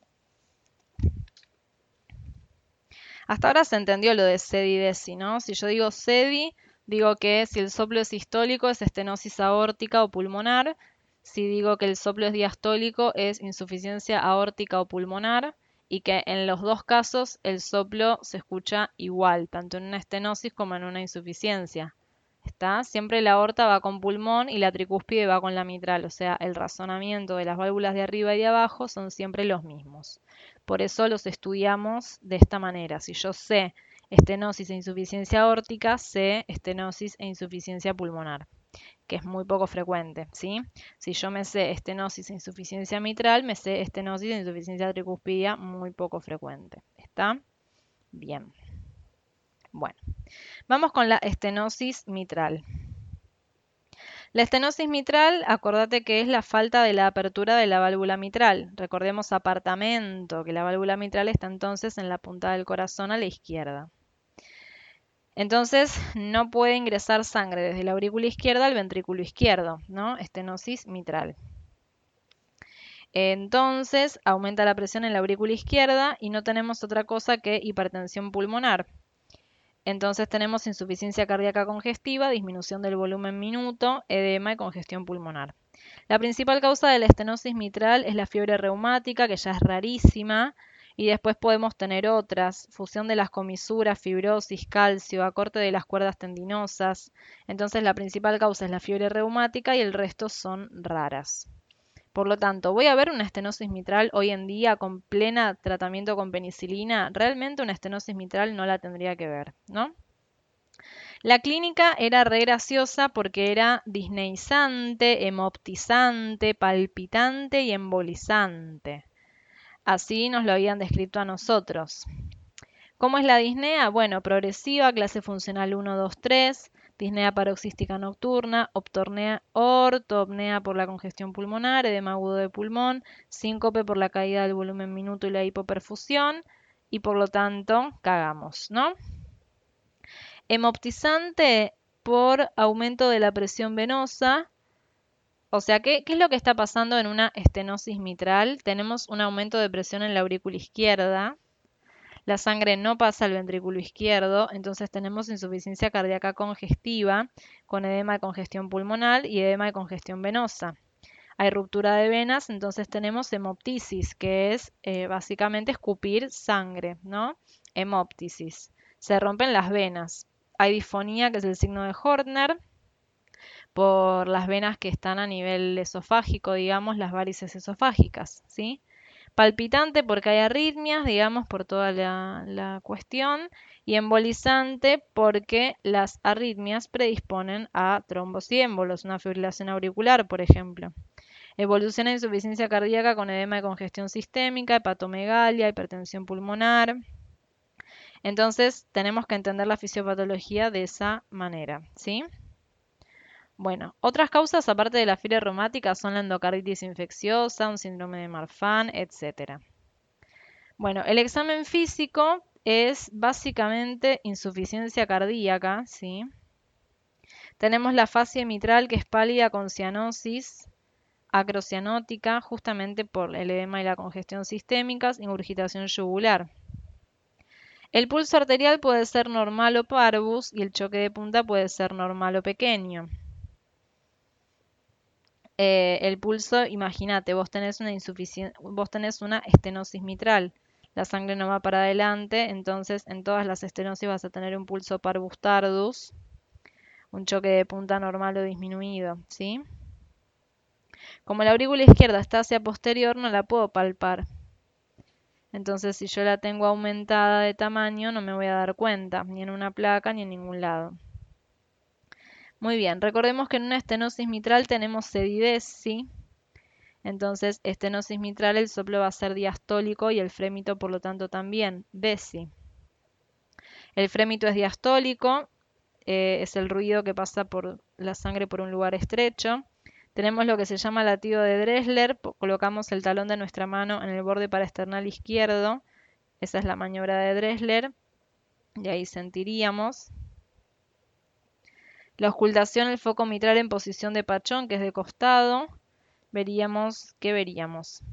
Hasta ahora se entendió lo de SEDI-DESI, ¿no? Si yo digo SEDI, digo que si el soplo es sistólico es estenosis aórtica o pulmonar. Si digo que el soplo es diastólico es insuficiencia aórtica o pulmonar. Y que en los dos casos el soplo se escucha igual, tanto en una estenosis como en una insuficiencia. ¿Está? Siempre la aorta va con pulmón y la tricúspide va con la mitral, o sea, el razonamiento de las válvulas de arriba y de abajo son siempre los mismos. Por eso los estudiamos de esta manera. Si yo sé estenosis e insuficiencia aórtica, sé estenosis e insuficiencia pulmonar, que es muy poco frecuente, ¿sí? Si yo me sé estenosis e insuficiencia mitral, me sé estenosis e insuficiencia tricúspide, muy poco frecuente. ¿Está? Bien. Bueno, vamos con la estenosis mitral. La estenosis mitral, acordate que es la falta de la apertura de la válvula mitral. Recordemos apartamento, que la válvula mitral está entonces en la punta del corazón a la izquierda. Entonces no puede ingresar sangre desde la aurícula izquierda al ventrículo izquierdo, ¿no? Estenosis mitral. Entonces aumenta la presión en la aurícula izquierda y no tenemos otra cosa que hipertensión pulmonar. Entonces tenemos insuficiencia cardíaca congestiva, disminución del volumen minuto, edema y congestión pulmonar. La principal causa de la estenosis mitral es la fiebre reumática, que ya es rarísima, y después podemos tener otras, fusión de las comisuras, fibrosis, calcio, acorte de las cuerdas tendinosas. Entonces la principal causa es la fiebre reumática y el resto son raras. Por lo tanto, voy a ver una estenosis mitral hoy en día con plena tratamiento con penicilina. Realmente una estenosis mitral no la tendría que ver, ¿no? La clínica era re graciosa porque era disneizante, hemoptizante, palpitante y embolizante. Así nos lo habían descrito a nosotros. ¿Cómo es la disnea? Bueno, progresiva, clase funcional uno, dos, tres. Disnea paroxística nocturna, optornea, ortopnea por la congestión pulmonar, edema agudo de pulmón, síncope por la caída del volumen minuto y la hipoperfusión, y por lo tanto, cagamos, ¿no? Hemoptizante por aumento de la presión venosa. O sea, ¿qué, ¿qué es lo que está pasando en una estenosis mitral? Tenemos un aumento de presión en la aurícula izquierda. La sangre no pasa al ventrículo izquierdo, entonces tenemos insuficiencia cardíaca congestiva con edema de congestión pulmonar y edema de congestión venosa. Hay ruptura de venas, entonces tenemos hemoptisis, que es eh, básicamente escupir sangre, ¿no? Hemoptisis. Se rompen las venas. Hay disfonía, que es el signo de Horner, por las venas que están a nivel esofágico, digamos, las varices esofágicas, ¿sí? Palpitante porque hay arritmias, digamos, por toda la, la cuestión, y embolizante porque las arritmias predisponen a trombos y émbolos, una fibrilación auricular, por ejemplo. Evoluciona a insuficiencia cardíaca con edema de congestión sistémica, hepatomegalia, hipertensión pulmonar. Entonces, tenemos que entender la fisiopatología de esa manera, ¿sí? Bueno, otras causas aparte de la fiebre reumática son la endocarditis infecciosa, un síndrome de Marfan, etcétera. Bueno, el examen físico es básicamente insuficiencia cardíaca, ¿sí? Tenemos la fascia mitral que es pálida con cianosis acrocianótica, justamente por el edema y la congestión sistémicas, ingurgitación yugular. El pulso arterial puede ser normal o parvus y el choque de punta puede ser normal o pequeño. Eh, el pulso, imagínate, vos tenés una insuficien- vos tenés una estenosis mitral. la sangre no va para adelante, entonces en todas las estenosis vas a tener un pulso parvus tardus, un choque de punta normal o disminuido, ¿sí? Como la aurícula izquierda está hacia posterior, no la puedo palpar. Entonces, si yo la tengo aumentada de tamaño, no me voy a dar cuenta, ni en una placa ni en ningún lado. Muy bien, recordemos que en una estenosis mitral tenemos sedidez, ¿sí? Entonces, estenosis mitral, el soplo va a ser diastólico y el frémito, por lo tanto, también, Besi. El frémito es diastólico, eh, es el ruido que pasa por la sangre por un lugar estrecho. Tenemos lo que se llama latido de Dressler, colocamos el talón de nuestra mano en el borde paraesternal izquierdo, esa es la maniobra de Dressler, y ahí sentiríamos. La auscultación, el foco mitral en posición de pachón, que es de costado, veríamos, ¿qué veríamos?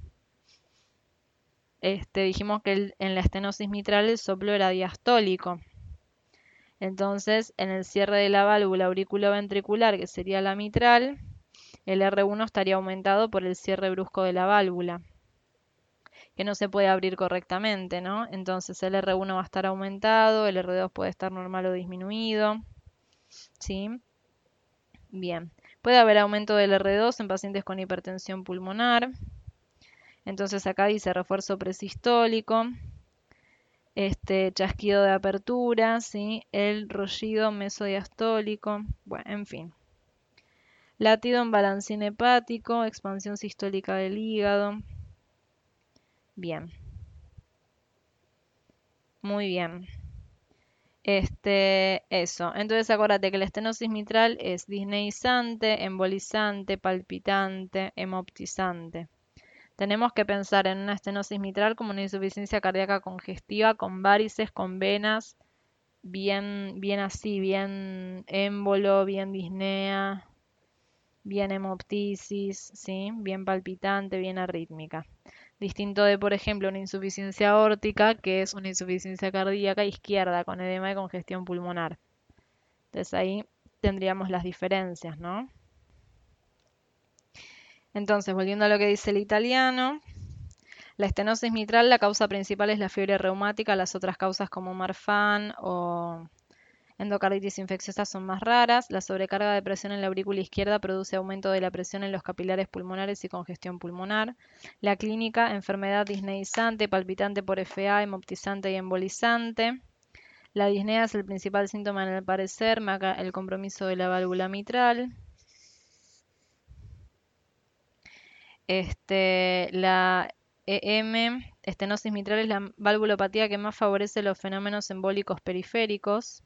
Este, dijimos que el, en la estenosis mitral el soplo era diastólico. Entonces, en el cierre de la válvula auriculoventricular, que sería la mitral, el R uno estaría aumentado por el cierre brusco de la válvula, que no se puede abrir correctamente, ¿no? Entonces el R uno va a estar aumentado, el R dos puede estar normal o disminuido, ¿sí? Bien. Puede haber aumento del R dos en pacientes con hipertensión pulmonar. Entonces acá dice refuerzo presistólico, este chasquido de apertura, ¿sí? El rollido mesodiastólico, bueno, en fin. Latido en balancín hepático, expansión sistólica del hígado. Bien. Muy bien. Este, eso. Entonces acuérdate que la estenosis mitral es disneizante, embolizante, palpitante, hemoptizante. Tenemos que pensar en una estenosis mitral como una insuficiencia cardíaca congestiva con varices, con venas, bien, bien así, bien émbolo, bien disnea, bien hemoptisis, ¿sí? Bien palpitante, bien arrítmica. Distinto de, por ejemplo, una insuficiencia aórtica, que es una insuficiencia cardíaca izquierda con edema y congestión pulmonar. Entonces ahí tendríamos las diferencias, ¿no? Entonces, volviendo a lo que dice el italiano, la estenosis mitral, la causa principal es la fiebre reumática, las otras causas como Marfan o endocarditis infecciosa son más raras. La sobrecarga de presión en la aurícula izquierda produce aumento de la presión en los capilares pulmonares y congestión pulmonar. La clínica, enfermedad disneizante, palpitante por F A, hemoptizante y embolizante. La disnea es el principal síntoma en el parecer, marca el compromiso de la válvula mitral. Este, la E M, estenosis mitral, es la valvulopatía que más favorece los fenómenos embólicos periféricos,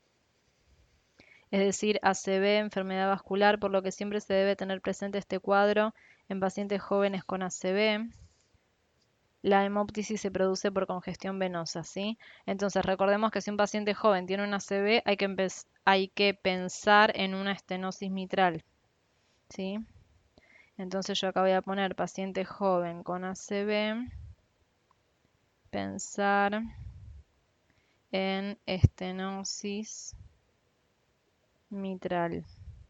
es decir, A C V, enfermedad vascular, por lo que siempre se debe tener presente este cuadro en pacientes jóvenes con A C V. La hemoptisis se produce por congestión venosa, ¿sí? Entonces, recordemos que si un paciente joven tiene una A C V, hay que, hay que pensar en una estenosis mitral, ¿sí? Entonces yo acá voy a poner paciente joven con A C V, pensar en estenosis mitral,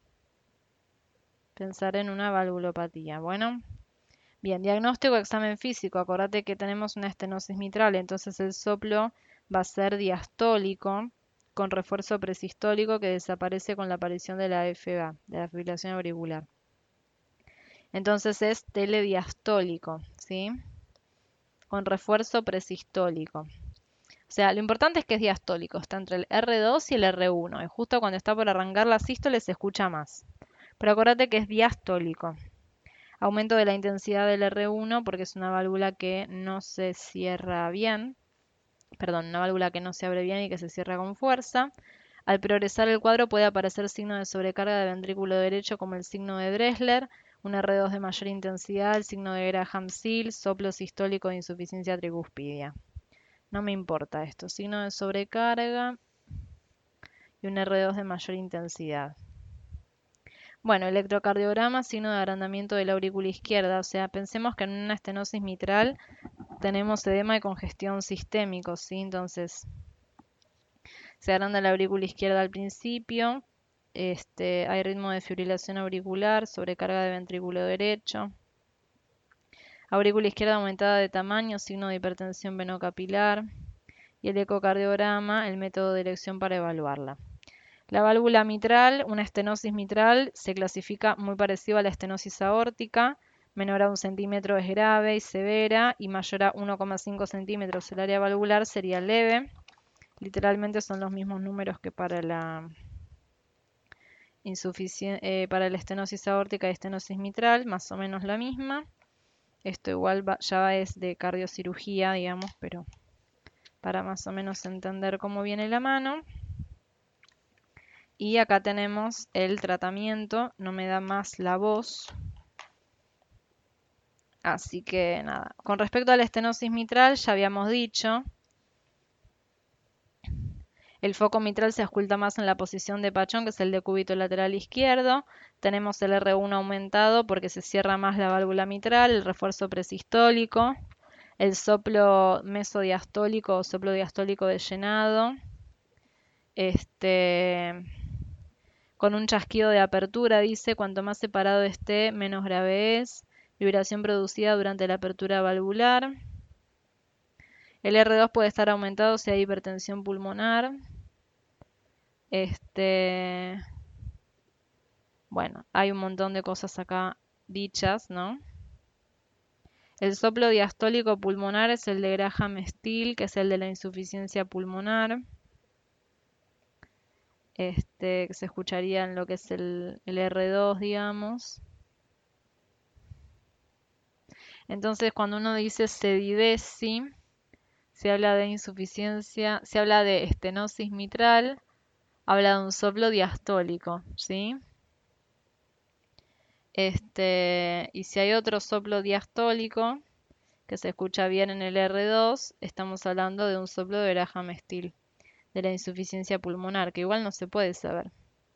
pensar en una valvulopatía. Bueno, bien, diagnóstico, examen físico. Acordate que tenemos una estenosis mitral, entonces el soplo va a ser diastólico con refuerzo presistólico que desaparece con la aparición de la F A, de la fibrilación auricular. Entonces es telediastólico, ¿sí? Con refuerzo presistólico. O sea, lo importante es que es diastólico, está entre el R dos y el R uno. Y justo cuando está por arrancar la sístole se escucha más. Pero acuérdate que es diastólico. Aumento de la intensidad del R uno porque es una válvula que no se cierra bien. Perdón, una válvula que no se abre bien y que se cierra con fuerza. Al progresar el cuadro puede aparecer signo de sobrecarga de ventrículo derecho como el signo de Dressler, un R dos de mayor intensidad, el signo de Graham-Seal, soplo sistólico de insuficiencia tricúspidea. No me importa esto, signo de sobrecarga y un R dos de mayor intensidad. Bueno, electrocardiograma, signo de agrandamiento de la aurícula izquierda, o sea, pensemos que en una estenosis mitral tenemos edema y congestión sistémico, ¿sí? Entonces, se agranda la aurícula izquierda al principio, este, hay ritmo de fibrilación auricular, sobrecarga de ventrículo derecho. Aurícula izquierda aumentada de tamaño, signo de hipertensión venocapilar. Y el ecocardiograma, el método de elección para evaluarla. La válvula mitral, una estenosis mitral, se clasifica muy parecido a la estenosis aórtica. Menor a un centímetro es grave y severa, y mayor a uno coma cinco centímetros el área valvular sería leve. Literalmente son los mismos números que para la, eh, para la estenosis aórtica y estenosis mitral, más o menos la misma. Esto igual va, ya es de cardiocirugía, digamos, pero para más o menos entender cómo viene la mano. Y acá tenemos el tratamiento, no me da más la voz. Así que nada, con respecto a la estenosis mitral ya habíamos dicho, el foco mitral se oculta más en la posición de Pachón, que es el decúbito lateral izquierdo. Tenemos el erre uno aumentado porque se cierra más la válvula mitral, el refuerzo presistólico, el soplo mesodiastólico o soplo diastólico de llenado. Este, con un chasquido de apertura, dice, cuanto más separado esté, menos grave es. Vibración producida durante la apertura valvular. El erre dos puede estar aumentado si hay hipertensión pulmonar. Este, bueno, hay un montón de cosas acá dichas, ¿no? El soplo diastólico pulmonar es el de Graham-Still, que es el de la insuficiencia pulmonar. Este, que se escucharía en lo que es el, el erre dos, digamos. Entonces, cuando uno dice sedidesi, se habla de insuficiencia, se habla de estenosis mitral, habla de un soplo diastólico, ¿sí? Este, y si hay otro soplo diastólico que se escucha bien en el erre dos, estamos hablando de un soplo de Graham-Still, de la insuficiencia pulmonar, que igual no se puede saber.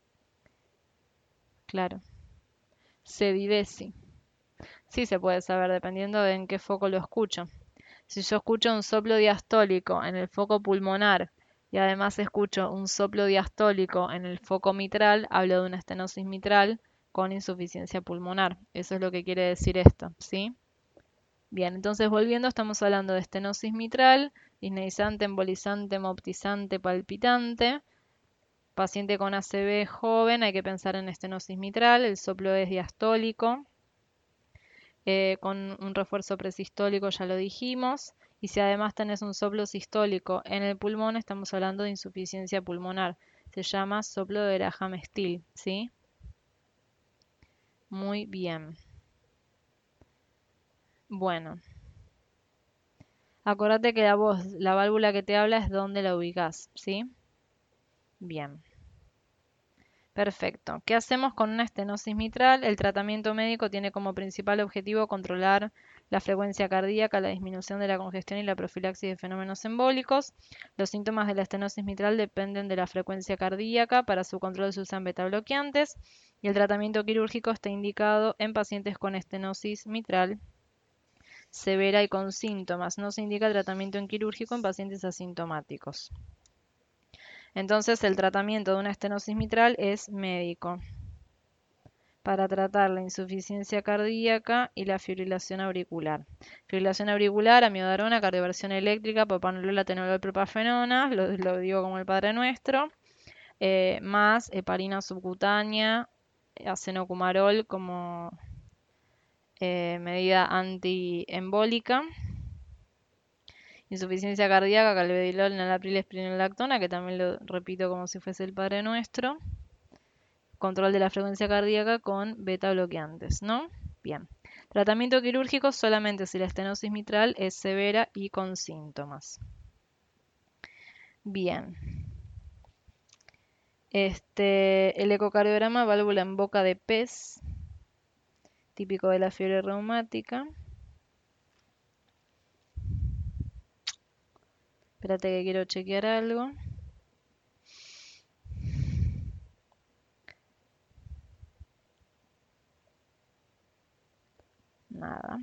Claro. Sedidesi. Sí se puede saber dependiendo de en qué foco lo escucho. Si yo escucho un soplo diastólico en el foco pulmonar y además escucho un soplo diastólico en el foco mitral, hablo de una estenosis mitral con insuficiencia pulmonar. Eso es lo que quiere decir esto, ¿sí? Bien, entonces volviendo, estamos hablando de estenosis mitral, disneizante, embolizante, hemoptizante, palpitante. Paciente con A C V joven, hay que pensar en estenosis mitral, el soplo es diastólico. Eh, con un refuerzo presistólico, ya lo dijimos. Y si además tenés un soplo sistólico en el pulmón, estamos hablando de insuficiencia pulmonar. Se llama soplo de Graham-Still, ¿sí? Muy bien. Bueno. Acordate que la voz, la válvula que te habla es donde la ubicás, ¿sí? Bien. Perfecto. ¿Qué hacemos con una estenosis mitral? El tratamiento médico tiene como principal objetivo controlar la frecuencia cardíaca, la disminución de la congestión y la profilaxis de fenómenos embólicos. Los síntomas de la estenosis mitral dependen de la frecuencia cardíaca. Para su control se usan betabloqueantes y el tratamiento quirúrgico está indicado en pacientes con estenosis mitral severa y con síntomas. No se indica tratamiento en quirúrgico en pacientes asintomáticos. Entonces, el tratamiento de una estenosis mitral es médico para tratar la insuficiencia cardíaca y la fibrilación auricular. Fibrilación auricular, amiodarona, cardioversión eléctrica, propanolol, atenolol, propafenona, lo, lo digo como el Padre Nuestro, eh, más heparina subcutánea, acenocumarol como eh, medida antiembólica. Insuficiencia cardíaca, calvedilol, enalapril, espironolactona, que también lo repito como si fuese el Padre Nuestro. Control de la frecuencia cardíaca con beta bloqueantes, ¿no? Bien. Tratamiento quirúrgico solamente si la estenosis mitral es severa y con síntomas. Bien. Este, el ecocardiograma, válvula en boca de pez, típico de la fiebre reumática. Espérate que quiero chequear algo. Nada.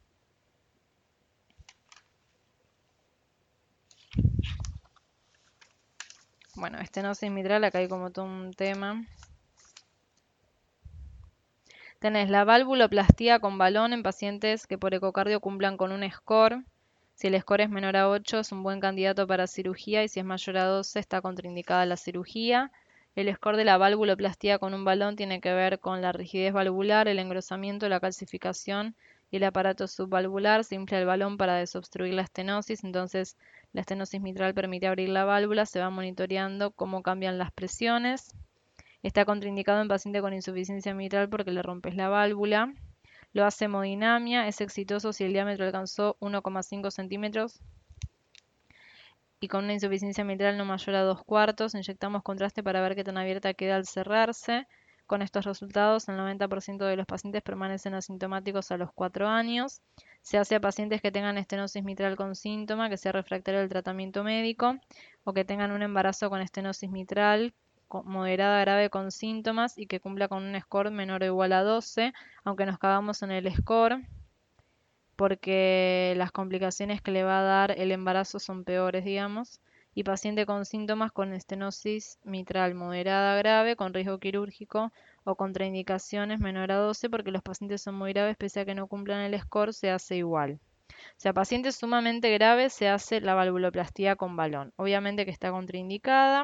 Bueno, estenosis mitral, acá hay como todo un tema. Tenés la valvuloplastía con balón en pacientes que por ecocardio cumplan con un score. Si el score es menor a ocho es un buen candidato para cirugía y si es mayor a doce está contraindicada la cirugía. El score de la valvuloplastía con un balón tiene que ver con la rigidez valvular, el engrosamiento, la calcificación y el aparato subvalvular. Se infla el balón para desobstruir la estenosis, entonces la estenosis mitral permite abrir la válvula, se va monitoreando cómo cambian las presiones. Está contraindicado en paciente con insuficiencia mitral porque le rompes la válvula. Lo hace hemodinamia, es exitoso si el diámetro alcanzó uno coma cinco centímetros y con una insuficiencia mitral no mayor a dos cuartos. Inyectamos contraste para ver qué tan abierta queda al cerrarse. Con estos resultados, el noventa por ciento de los pacientes permanecen asintomáticos a los cuatro años. Se hace a pacientes que tengan estenosis mitral con síntoma, que sea refractario al tratamiento médico, o que tengan un embarazo con estenosis mitral moderada grave con síntomas y que cumpla con un score menor o igual a doce, aunque nos cagamos en el score, porque las complicaciones que le va a dar el embarazo son peores, digamos, y paciente con síntomas con estenosis mitral moderada grave, con riesgo quirúrgico o contraindicaciones menor a doce, porque los pacientes son muy graves, pese a que no cumplan el score, se hace igual. O sea, pacientes sumamente graves se hace la valvuloplastía con balón. Obviamente que está contraindicada.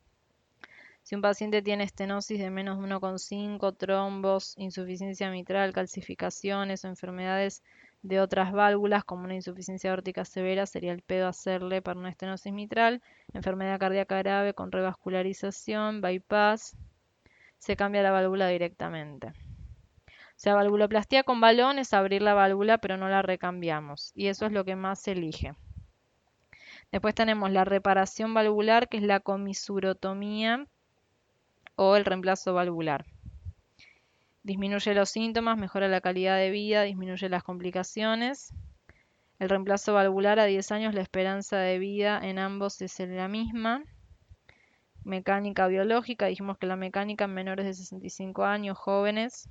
Si un paciente tiene estenosis de menos de uno coma cinco, trombos, insuficiencia mitral, calcificaciones o enfermedades de otras válvulas como una insuficiencia aórtica severa, sería el pedo hacerle para una estenosis mitral. Enfermedad cardíaca grave con revascularización, bypass, se cambia la válvula directamente. O sea, valvuloplastía con balón es abrir la válvula pero no la recambiamos y eso es lo que más se elige. Después tenemos la reparación valvular, que es la comisurotomía o el reemplazo valvular. Disminuye los síntomas, mejora la calidad de vida, disminuye las complicaciones. El reemplazo valvular a diez años, la esperanza de vida en ambos es la misma. Mecánica biológica, dijimos que la mecánica en menores de sesenta y cinco años, jóvenes.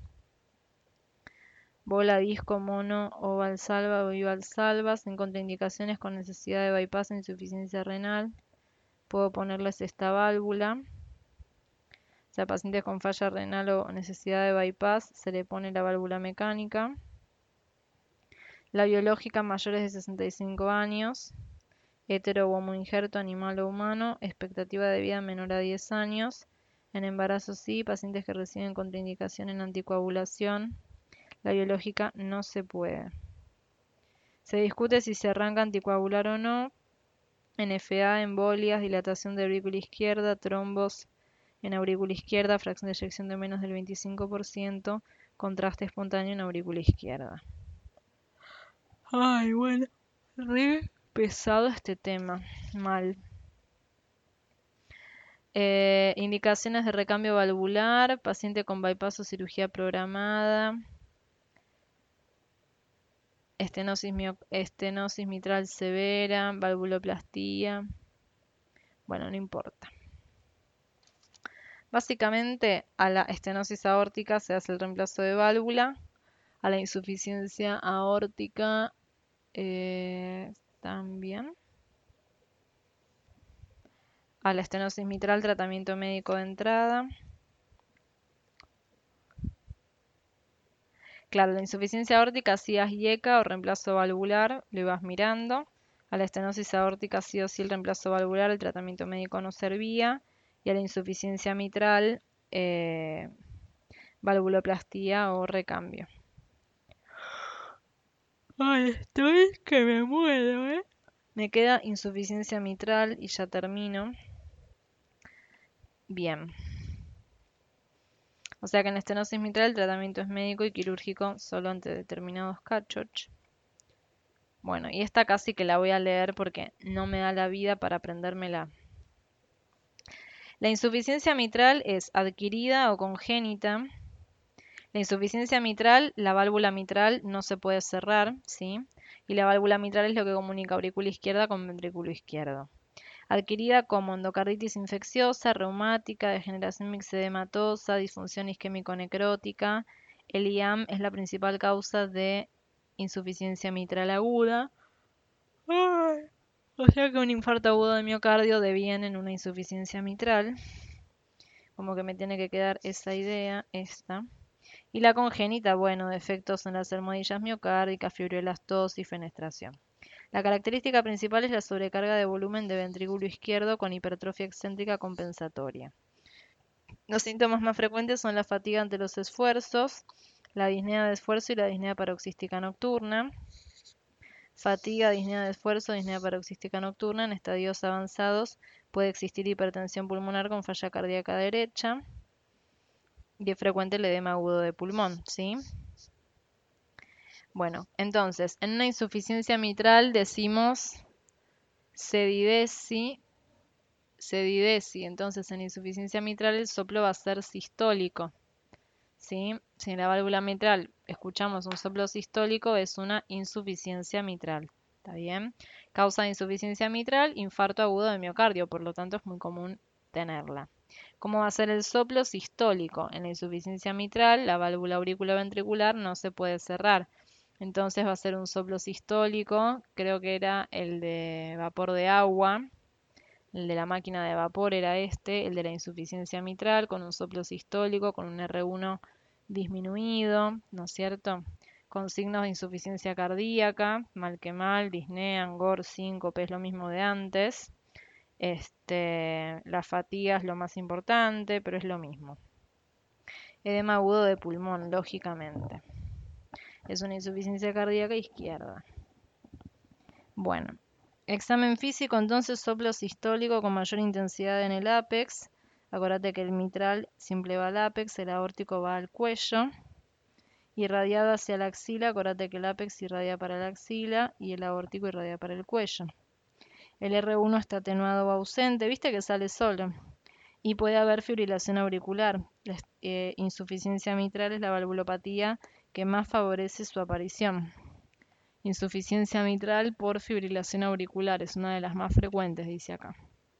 Bola, disco, mono o valsalva o bivalsalva, sin contraindicaciones, con necesidad de bypass e insuficiencia renal. Puedo ponerles esta válvula. O sea, pacientes con falla renal o necesidad de bypass, se le pone la válvula mecánica. La biológica, mayores de sesenta y cinco años, hetero o homoinjerto, animal o humano, expectativa de vida menor a diez años. En embarazo sí, pacientes que reciben contraindicación en anticoagulación. La biológica no se puede. Se discute si se arranca anticoagular o no. N F A, embolias, dilatación de aurícula izquierda, trombos en aurícula izquierda, fracción de eyección de menos del veinticinco por ciento, contraste espontáneo en aurícula izquierda. Ay, bueno, re pesado este tema, mal. Eh, indicaciones de recambio valvular, paciente con bypass o cirugía programada, estenosis, mio- estenosis mitral severa, valvuloplastía. Bueno, no importa. Básicamente, a la estenosis aórtica se hace el reemplazo de válvula, a la insuficiencia aórtica eh, también, a la estenosis mitral tratamiento médico de entrada. Claro, la insuficiencia aórtica hacías I E C A o reemplazo valvular, lo ibas mirando. A la estenosis aórtica sí o sí el reemplazo valvular, el tratamiento médico no servía. Y a la insuficiencia mitral, eh, valvuloplastía o recambio. Ay, estoy que me muero, ¿eh? Me queda insuficiencia mitral y ya termino. Bien. O sea que en estenosis mitral el tratamiento es médico y quirúrgico solo ante determinados casos. Bueno, y esta casi que la voy a leer porque no me da la vida para aprendérmela. La insuficiencia mitral es adquirida o congénita. La insuficiencia mitral, la válvula mitral no se puede cerrar, ¿sí? Y la válvula mitral es lo que comunica aurícula izquierda con ventrículo izquierdo. Adquirida como endocarditis infecciosa, reumática, degeneración mixedematosa, disfunción isquémico-necrótica. El I A M es la principal causa de insuficiencia mitral aguda. Ay, o sea que un infarto agudo de miocardio deviene en una insuficiencia mitral. Como que me tiene que quedar esa idea, esta. Y la congénita, bueno, defectos en las almohadillas miocárdicas, fibrioelastosis, fenestración. La característica principal es la sobrecarga de volumen de ventrículo izquierdo con hipertrofia excéntrica compensatoria. Los síntomas más frecuentes son la fatiga ante los esfuerzos, la disnea de esfuerzo y la disnea paroxística nocturna. Fatiga, disnea de esfuerzo, disnea paroxística nocturna. En estadios avanzados puede existir hipertensión pulmonar con falla cardíaca derecha y es frecuente el edema agudo de pulmón, ¿sí? Bueno, entonces, en una insuficiencia mitral decimos sedidesi, sedidesi. Entonces, en insuficiencia mitral el soplo va a ser sistólico, ¿sí? Si en la válvula mitral escuchamos un soplo sistólico, es una insuficiencia mitral. ¿Está bien? Causa de insuficiencia mitral, infarto agudo de miocardio, por lo tanto es muy común tenerla. ¿Cómo va a ser el soplo sistólico? En la insuficiencia mitral, la válvula auriculoventricular no se puede cerrar. Entonces va a ser un soplo sistólico, creo que era el de vapor de agua, el de la máquina de vapor era este, el de la insuficiencia mitral, con un soplo sistólico, con un R uno disminuido, ¿no es cierto? Con signos de insuficiencia cardíaca, mal que mal, disnea, angor, síncope, es lo mismo de antes. Este, la fatiga es lo más importante, pero es lo mismo. Edema agudo de pulmón, lógicamente. Es una insuficiencia cardíaca izquierda. Bueno, examen físico, entonces soplo sistólico con mayor intensidad en el ápex. Acuérdate que el mitral siempre va al ápex, el aórtico va al cuello. Irradiado hacia la axila, acuérdate que el ápex irradia para la axila y el aórtico irradia para el cuello. El R uno está atenuado o ausente, viste que sale solo. Y puede haber fibrilación auricular. La eh, insuficiencia mitral es la valvulopatía que más favorece su aparición. Insuficiencia mitral por fibrilación auricular es una de las más frecuentes, dice acá.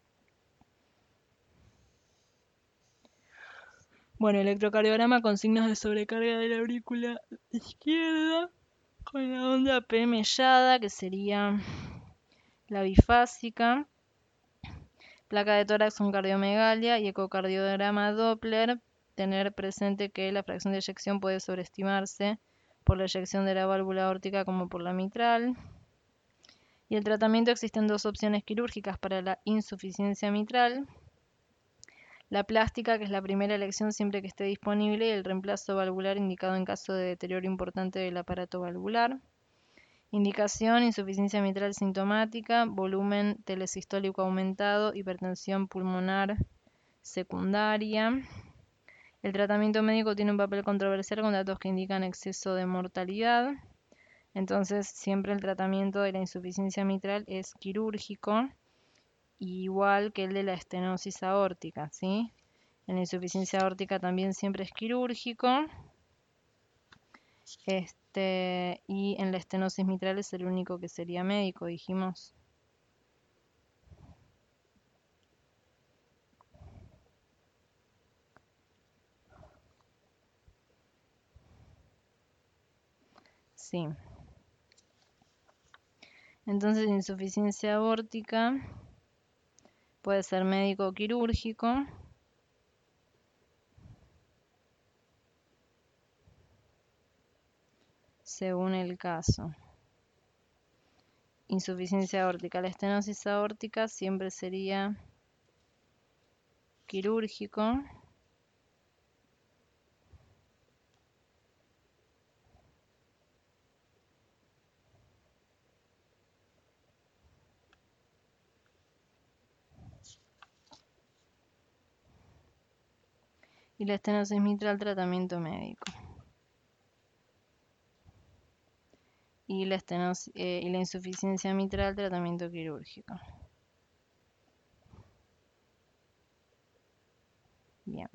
Bueno, electrocardiograma con signos de sobrecarga de la aurícula izquierda, con la onda P mellada, que sería la bifásica. Placa de tórax con cardiomegalia y ecocardiograma Doppler. Tener presente que la fracción de eyección puede sobreestimarse por la eyección de la válvula aórtica como por la mitral. Y el tratamiento, existen dos opciones quirúrgicas para la insuficiencia mitral. La plástica, que es la primera elección siempre que esté disponible, y el reemplazo valvular indicado en caso de deterioro importante del aparato valvular. Indicación, insuficiencia mitral sintomática, volumen telesistólico aumentado, hipertensión pulmonar secundaria. El tratamiento médico tiene un papel controversial con datos que indican exceso de mortalidad. Entonces, siempre el tratamiento de la insuficiencia mitral es quirúrgico, igual que el de la estenosis aórtica, ¿sí? En la insuficiencia aórtica también siempre es quirúrgico. Este, y en la estenosis mitral es el único que sería médico, dijimos. Sí. Entonces, insuficiencia aórtica puede ser médico o quirúrgico. Según el caso. Insuficiencia aórtica. La estenosis aórtica siempre sería quirúrgico. Y la estenosis mitral, tratamiento médico. Y la, estenosis, eh, y la insuficiencia mitral, tratamiento quirúrgico. Bien.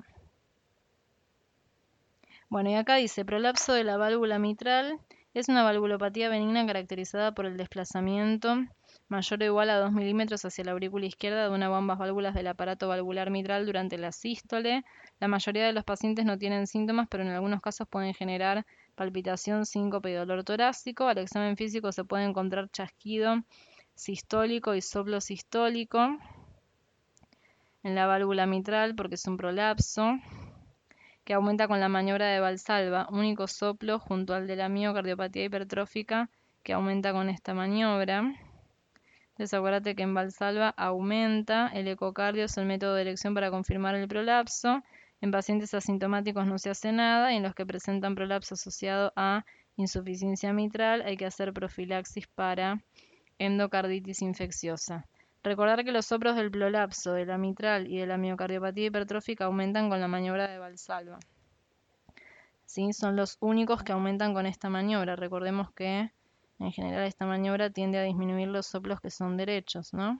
Bueno, y acá dice, prolapso de la válvula mitral es una valvulopatía benigna caracterizada por el desplazamiento mayor o igual a dos milímetros hacia la aurícula izquierda de una o ambas válvulas del aparato valvular mitral durante la sístole. La mayoría de los pacientes no tienen síntomas, pero en algunos casos pueden generar palpitación, síncope y dolor torácico. Al examen físico se puede encontrar chasquido sistólico y soplo sistólico en la válvula mitral porque es un prolapso, que aumenta con la maniobra de Valsalva, único soplo junto al de la miocardiopatía hipertrófica que aumenta con esta maniobra. Entonces acuérdate que en Valsalva aumenta, el ecocardio es el método de elección para confirmar el prolapso. En pacientes asintomáticos no se hace nada y en los que presentan prolapso asociado a insuficiencia mitral hay que hacer profilaxis para endocarditis infecciosa. Recordar que los soplos del prolapso, de la mitral y de la miocardiopatía hipertrófica aumentan con la maniobra de Valsalva. ¿Sí? Son los únicos que aumentan con esta maniobra. Recordemos que en general esta maniobra tiende a disminuir los soplos que son derechos, ¿no?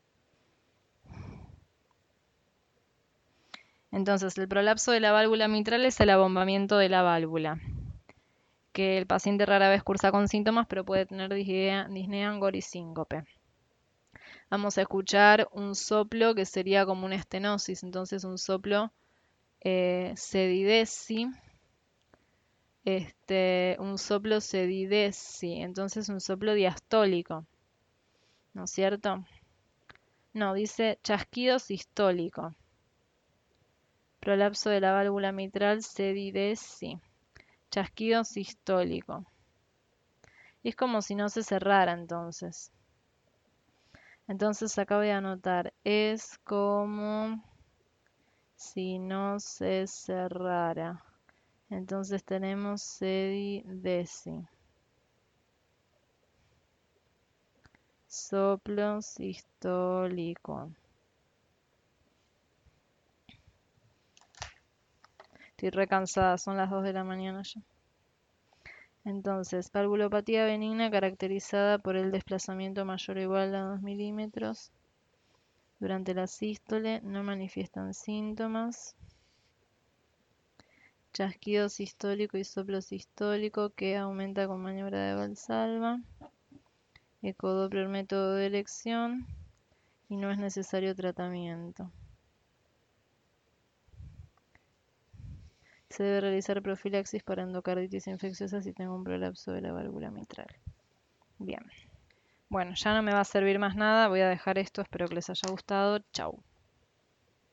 Entonces, el prolapso de la válvula mitral es el abombamiento de la válvula, que el paciente rara vez cursa con síntomas, pero puede tener disnea, disnea, angor y síncope. Vamos a escuchar un soplo que sería como una estenosis, entonces un soplo eh, sedidesi, este, un soplo sedidesi, entonces un soplo diastólico, ¿no es cierto? No, dice chasquido sistólico. Prolapso de la válvula mitral sedidesi. Chasquido sistólico. Y es como si no se cerrara entonces. Entonces acá voy a anotar. Es como si no se cerrara. Entonces tenemos sedidesi. Soplo sistólico. Estoy re cansada, son las dos de la mañana ya. Entonces, valvulopatía benigna caracterizada por el desplazamiento mayor o igual a dos milímetros. Durante la sístole no manifiestan síntomas. Chasquido sistólico y soplo sistólico que aumenta con maniobra de Valsalva. Ecodoppler método de elección y no es necesario tratamiento. Se debe realizar profilaxis para endocarditis infecciosa si tengo un prolapso de la válvula mitral. Bien. Bueno, ya no me va a servir más nada. Voy a dejar esto. Espero que les haya gustado. Chau.